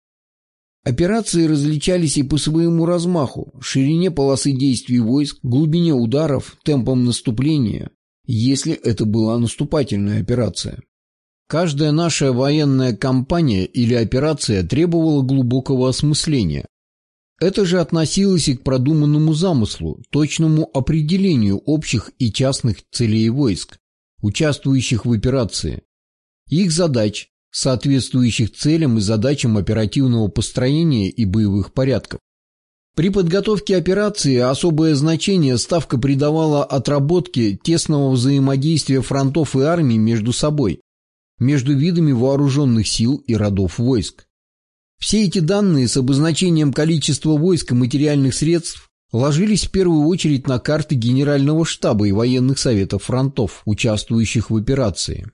Операции различались и по своему размаху, ширине полосы действий войск, глубине ударов, темпам наступления, если это была наступательная операция. Каждая наша военная кампания или операция требовала глубокого осмысления. Это же относилось и к продуманному замыслу, точному определению общих и частных целей войск, участвующих в операции, их задач, соответствующих целям и задачам оперативного построения и боевых порядков. При подготовке операции особое значение Ставка придавала отработке тесного взаимодействия фронтов и армий между собой, между видами вооруженных сил и родов войск. Все эти данные с обозначением количества войск и материальных средств ложились в первую очередь на карты Генерального штаба и военных советов фронтов, участвующих в операции.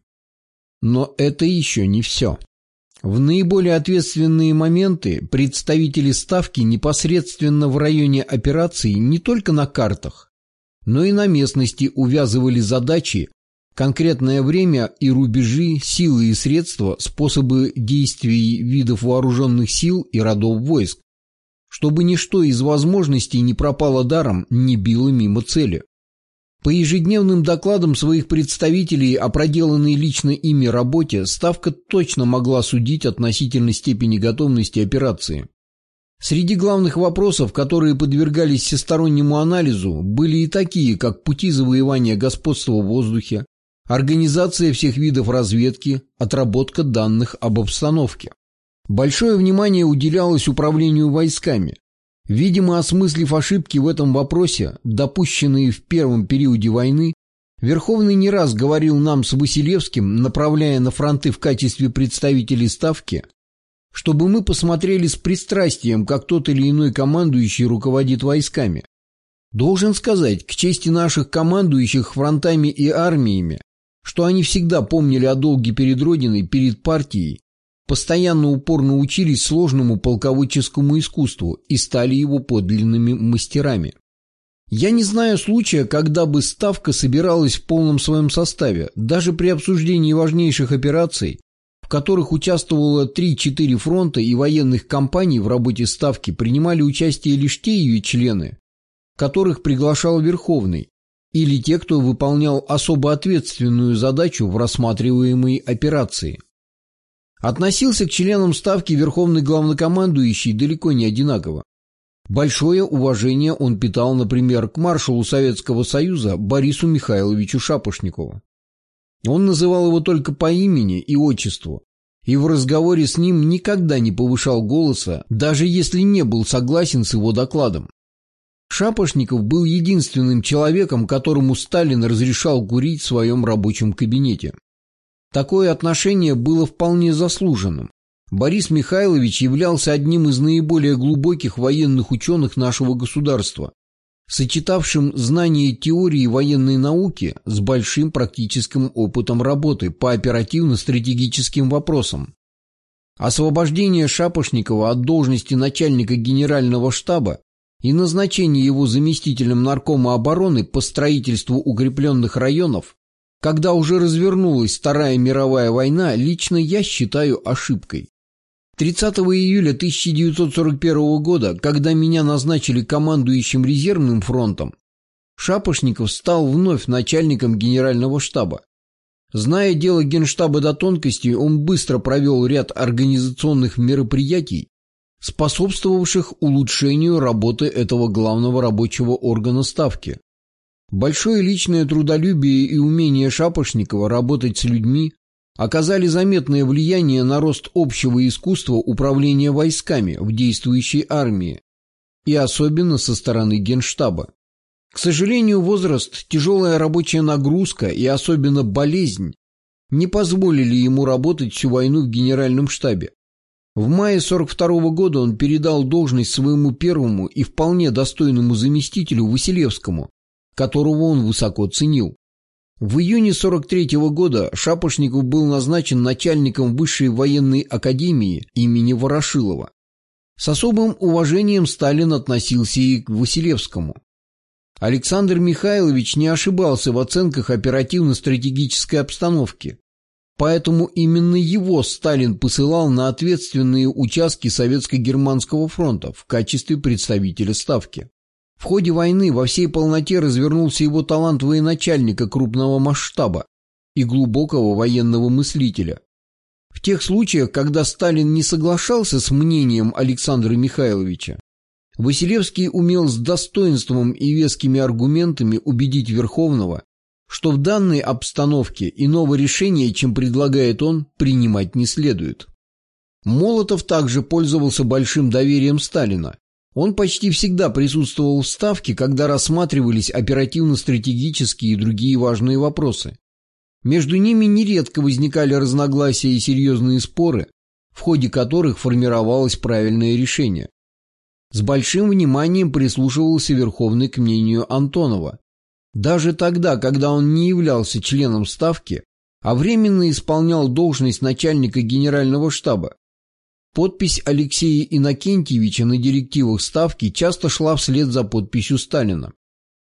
Но это еще не все. В наиболее ответственные моменты представители Ставки непосредственно в районе операции не только на картах, но и на местности увязывали задачи, конкретное время и рубежи, силы и средства, способы действий видов вооруженных сил и родов войск, чтобы ничто из возможностей не пропало даром, не било мимо цели. По ежедневным докладам своих представителей о проделанной лично ими работе Ставка точно могла судить относительно степени готовности операции. Среди главных вопросов, которые подвергались всестороннему анализу, были и такие, как пути завоевания господства в воздухе, организация всех видов разведки, отработка данных об обстановке. Большое внимание уделялось управлению войсками. Видимо, осмыслив ошибки в этом вопросе, допущенные в первом периоде войны, Верховный не раз говорил нам с Василевским, направляя на фронты в качестве представителей Ставки, чтобы мы посмотрели с пристрастием, как тот или иной командующий руководит войсками. Должен сказать, к чести наших командующих фронтами и армиями, что они всегда помнили о долге перед Родиной, перед партией, постоянно упорно учились сложному полководческому искусству и стали его подлинными мастерами. Я не знаю случая, когда бы Ставка собиралась в полном своем составе, даже при обсуждении важнейших операций, в которых участвовало три-четыре фронта и военных компаний в работе Ставки, принимали участие лишь те ее члены, которых приглашал Верховный, или те, кто выполнял особо ответственную задачу в рассматриваемой операции. Относился к членам Ставки Верховный главнокомандующий далеко не одинаково. Большое уважение он питал, например, к маршалу Советского Союза Борису Михайловичу Шапошникову. Он называл его только по имени и отчеству, и в разговоре с ним никогда не повышал голоса, даже если не был согласен с его докладом. Шапошников был единственным человеком, которому Сталин разрешал курить в своем рабочем кабинете. Такое отношение было вполне заслуженным. Борис Михайлович являлся одним из наиболее глубоких военных ученых нашего государства, сочетавшим знания теории военной науки с большим практическим опытом работы по оперативно-стратегическим вопросам. Освобождение Шапошникова от должности начальника генерального штаба и назначение его заместителем наркома обороны по строительству укрепленных районов, когда уже развернулась Вторая мировая война, лично я считаю ошибкой. тридцатого июля тысяча девятьсот сорок первого года, когда меня назначили командующим резервным фронтом, Шапошников стал вновь начальником генерального штаба. Зная дело Генштаба до тонкостей, он быстро провел ряд организационных мероприятий, способствовавших улучшению работы этого главного рабочего органа Ставки. Большое личное трудолюбие и умение Шапошникова работать с людьми оказали заметное влияние на рост общего искусства управления войсками в действующей армии, и особенно со стороны Генштаба. К сожалению, возраст, тяжелая рабочая нагрузка и особенно болезнь не позволили ему работать всю войну в генеральном штабе. В мае сорок второго года он передал должность своему первому и вполне достойному заместителю Василевскому, которого он высоко ценил. В июне сорок третьего года Шапошников был назначен начальником Высшей военной академии имени Ворошилова. С особым уважением Сталин относился и к Василевскому. Александр Михайлович не ошибался в оценках оперативно-стратегической обстановки, поэтому именно его Сталин посылал на ответственные участки Советско-Германского фронта в качестве представителя Ставки. В ходе войны во всей полноте развернулся его талант военачальника крупного масштаба и глубокого военного мыслителя. В тех случаях, когда Сталин не соглашался с мнением Александра Михайловича, Василевский умел с достоинством и вескими аргументами убедить Верховного, что в данной обстановке иного решения, чем предлагает он, принимать не следует. Молотов также пользовался большим доверием Сталина. Он почти всегда присутствовал в Ставке, когда рассматривались оперативно-стратегические и другие важные вопросы. Между ними нередко возникали разногласия и серьезные споры, в ходе которых формировалось правильное решение. С большим вниманием прислушивался Верховный к мнению Антонова. Даже тогда, когда он не являлся членом Ставки, а временно исполнял должность начальника генерального штаба, подпись Алексея Иннокентьевича на директивах Ставки часто шла вслед за подписью Сталина.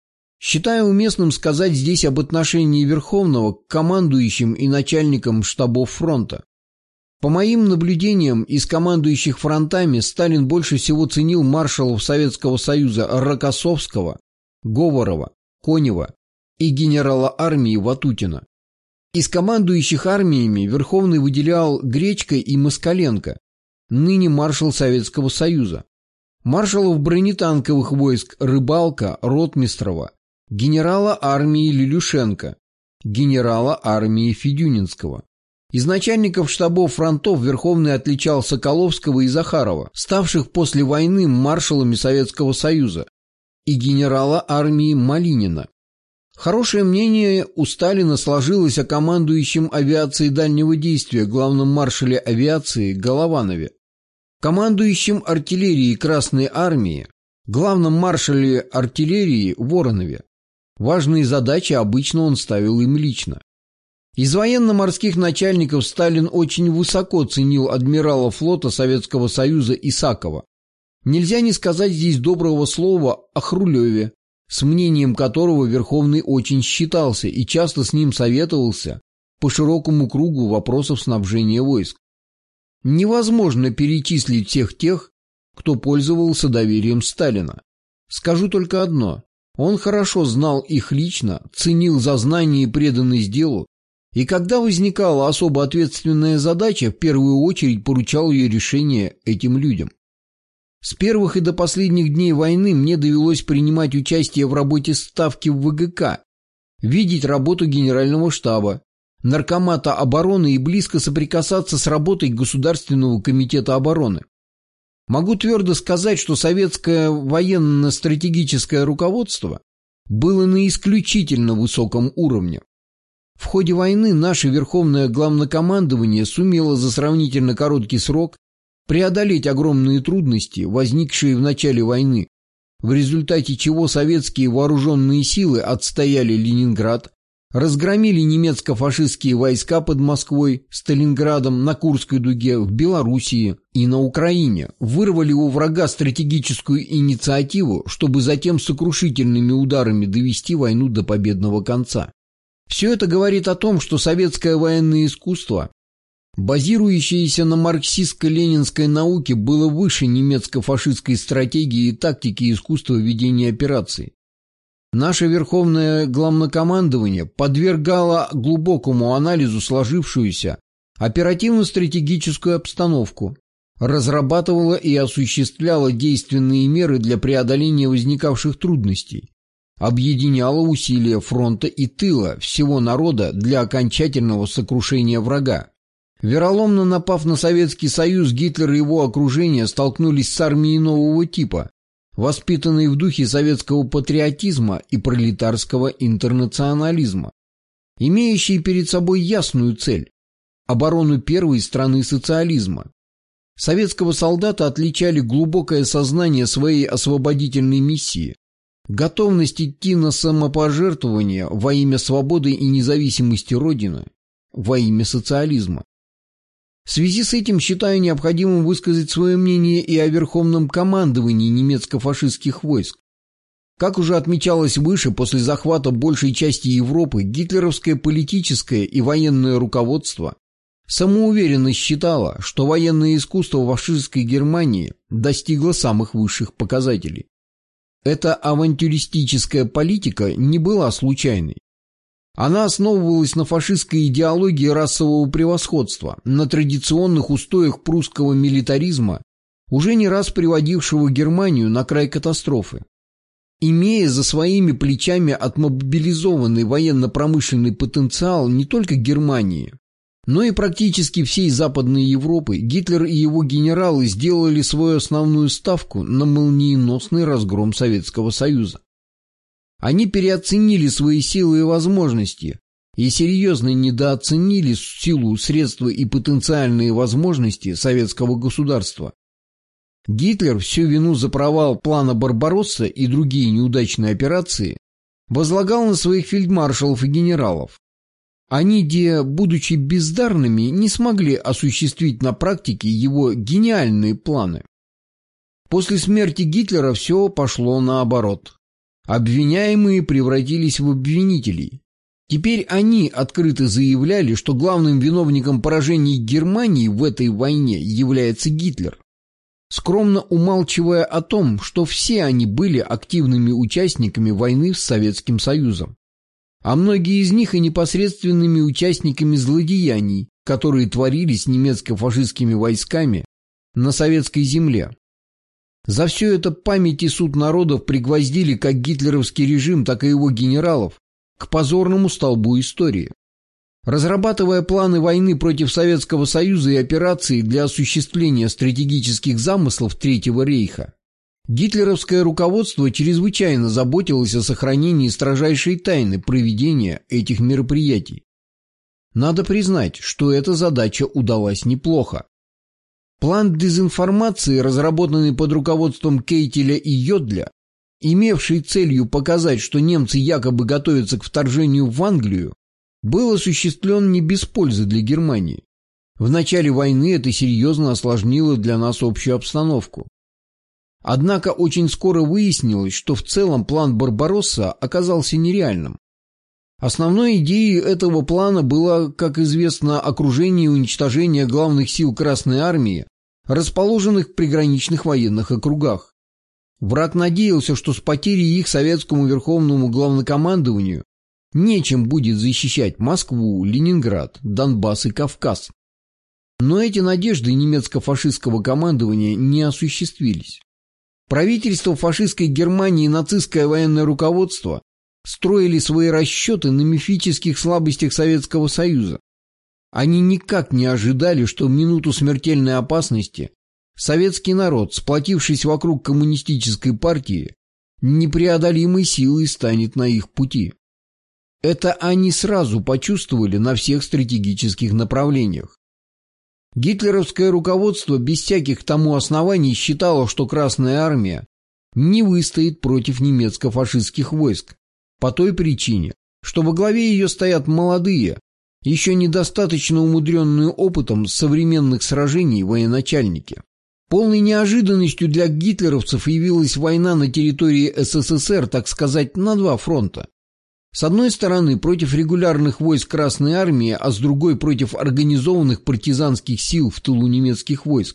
Считаю уместным сказать здесь об отношении Верховного к командующим и начальникам штабов фронта. По моим наблюдениям, из командующих фронтами Сталин больше всего ценил маршалов Советского Союза Рокоссовского, Говорова, Конева и генерала армии Ватутина. Из командующих армиями Верховный выделял Гречко и Москаленко, ныне маршал Советского Союза, маршалов бронетанковых войск Рыбалка, Ротмистрова, генерала армии Лилюшенко, генерала армии Федюнинского. Из начальников штабов фронтов Верховный отличал Соколовского и Захарова, ставших после войны маршалами Советского Союза, и генерала армии Малинина. Хорошее мнение у Сталина сложилось о командующем авиацией дальнего действия главном маршале авиации Голованове, командующем артиллерией Красной Армии, главном маршале артиллерии Воронове. Важные задачи обычно он ставил им лично. Из военно-морских начальников Сталин очень высоко ценил адмирала флота Советского Союза Исакова. Нельзя не сказать здесь доброго слова о Хрулеве, с мнением которого Верховный очень считался и часто с ним советовался по широкому кругу вопросов снабжения войск. Невозможно перечислить всех тех, кто пользовался доверием Сталина. Скажу только одно. Он хорошо знал их лично, ценил за знание и преданность делу, и когда возникала особо ответственная задача, в первую очередь поручал ее решение этим людям. С первых и до последних дней войны мне довелось принимать участие в работе Ставки в ВГК, видеть работу Генерального штаба, Наркомата обороны и близко соприкасаться с работой Государственного комитета обороны. Могу твердо сказать, что советское военно-стратегическое руководство было на исключительно высоком уровне. В ходе войны наше Верховное Главнокомандование сумело за сравнительно короткий срок преодолеть огромные трудности, возникшие в начале войны, в результате чего советские вооруженные силы отстояли Ленинград, разгромили немецко-фашистские войска под Москвой, Сталинградом, на Курской дуге, в Белоруссии и на Украине, вырвали у врага стратегическую инициативу, чтобы затем сокрушительными ударами довести войну до победного конца. Все это говорит о том, что советское военное искусство, базирующееся на марксистско-ленинской науке, было выше немецко-фашистской стратегии и тактики искусства ведения операций. Наше Верховное Главнокомандование подвергало глубокому анализу сложившуюся оперативно-стратегическую обстановку, разрабатывало и осуществляло действенные меры для преодоления возникавших трудностей, объединяло усилия фронта и тыла всего народа для окончательного сокрушения врага. Вероломно напав на Советский Союз, Гитлер и его окружение столкнулись с армией нового типа, воспитанной в духе советского патриотизма и пролетарского интернационализма, имеющей перед собой ясную цель – оборону первой страны социализма. Советского солдата отличали глубокое сознание своей освободительной миссии, готовность идти на самопожертвование во имя свободы и независимости Родины, во имя социализма. В связи с этим считаю необходимым высказать свое мнение и о Верховном командовании немецко-фашистских войск. Как уже отмечалось выше, после захвата большей части Европы гитлеровское политическое и военное руководство самоуверенно считало, что военное искусство фашистской Германии достигло самых высших показателей. Эта авантюристическая политика не была случайной. Она основывалась на фашистской идеологии расового превосходства, на традиционных устоях прусского милитаризма, уже не раз приводившего Германию на край катастрофы. Имея за своими плечами отмобилизованный военно-промышленный потенциал не только Германии, но и практически всей Западной Европы, Гитлер и его генералы сделали свою основную ставку на молниеносный разгром Советского Союза. Они переоценили свои силы и возможности и серьезно недооценили силу, средства и потенциальные возможности советского государства. Гитлер всю вину за провал плана Барбаросса и другие неудачные операции возлагал на своих фельдмаршалов и генералов. Они, где, будучи бездарными, не смогли осуществить на практике его гениальные планы. После смерти Гитлера все пошло наоборот. Обвиняемые превратились в обвинителей. Теперь они открыто заявляли, что главным виновником поражений Германии в этой войне является Гитлер, скромно умалчивая о том, что все они были активными участниками войны с Советским Союзом, а многие из них и непосредственными участниками злодеяний, которые творились немецко-фашистскими войсками на советской земле. За все это память и суд народов пригвоздили как гитлеровский режим, так и его генералов к позорному столбу истории. Разрабатывая планы войны против Советского Союза и операции для осуществления стратегических замыслов Третьего рейха, Гитлеровское руководство чрезвычайно заботилось о сохранении строжайшей тайны проведения этих мероприятий. Надо признать, что эта задача удалась неплохо. План дезинформации, разработанный под руководством Кейтеля и Йодля, имевший целью показать, что немцы якобы готовятся к вторжению в Англию, был осуществлен не без пользы для Германии. В начале войны это серьезно осложнило для нас общую обстановку. Однако очень скоро выяснилось, что в целом план Барбаросса оказался нереальным. Основной идеей этого плана было, как известно, окружение и уничтожение главных сил Красной Армии, расположенных в приграничных военных округах. Враг надеялся, что с потерей их советскому верховному главнокомандованию нечем будет защищать Москву, Ленинград, Донбасс и Кавказ. Но эти надежды немецко-фашистского командования не осуществились. Правительство фашистской Германии и нацистское военное руководство строили свои расчеты на мифических слабостях Советского Союза. Они никак не ожидали, что в минуту смертельной опасности советский народ, сплотившись вокруг коммунистической партии, непреодолимой силой станет на их пути. Это они сразу почувствовали на всех стратегических направлениях. Гитлеровское руководство без всяких тому оснований считало, что Красная Армия не выстоит против немецко-фашистских войск, по той причине, что во главе ее стоят молодые, еще недостаточно умудренные опытом современных сражений военачальники. Полной неожиданностью для гитлеровцев явилась война на территории СССР, так сказать, на два фронта. С одной стороны против регулярных войск Красной Армии, а с другой против организованных партизанских сил в тылу немецких войск.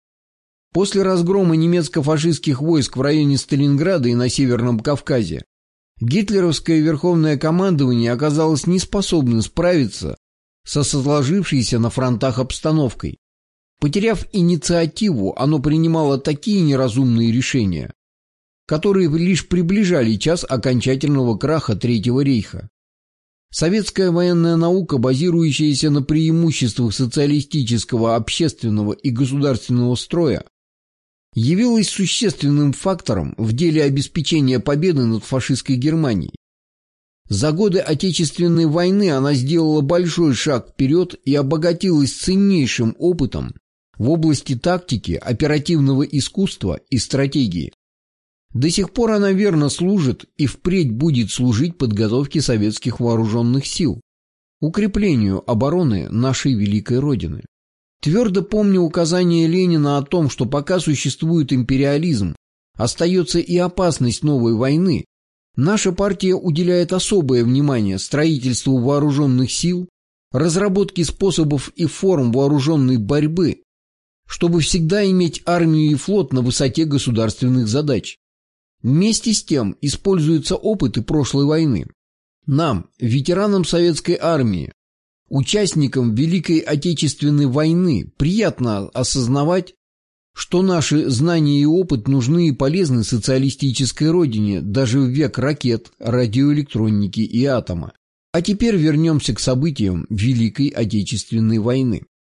После разгрома немецко-фашистских войск в районе Сталинграда и на Северном Кавказе гитлеровское верховное командование оказалось неспособным справиться со сложившейся на фронтах обстановкой. Потеряв инициативу, оно принимало такие неразумные решения, которые лишь приближали час окончательного краха Третьего рейха. Советская военная наука, базирующаяся на преимуществах социалистического, общественного и государственного строя, явилась существенным фактором в деле обеспечения победы над фашистской Германией. За годы Отечественной войны она сделала большой шаг вперед и обогатилась ценнейшим опытом в области тактики, оперативного искусства и стратегии. До сих пор она верно служит и впредь будет служить подготовке советских вооруженных сил, укреплению обороны нашей великой Родины. Твердо помню указание Ленина о том, что пока существует империализм, остается и опасность новой войны, наша партия уделяет особое внимание строительству вооруженных сил, разработке способов и форм вооруженной борьбы, чтобы всегда иметь армию и флот на высоте государственных задач. Вместе с тем используются опыты прошлой войны. Нам, ветеранам советской армии, участникам Великой Отечественной войны, приятно осознавать, что наши знания и опыт нужны и полезны социалистической родине даже в век ракет, радиоэлектроники и атома. А теперь вернемся к событиям Великой Отечественной войны.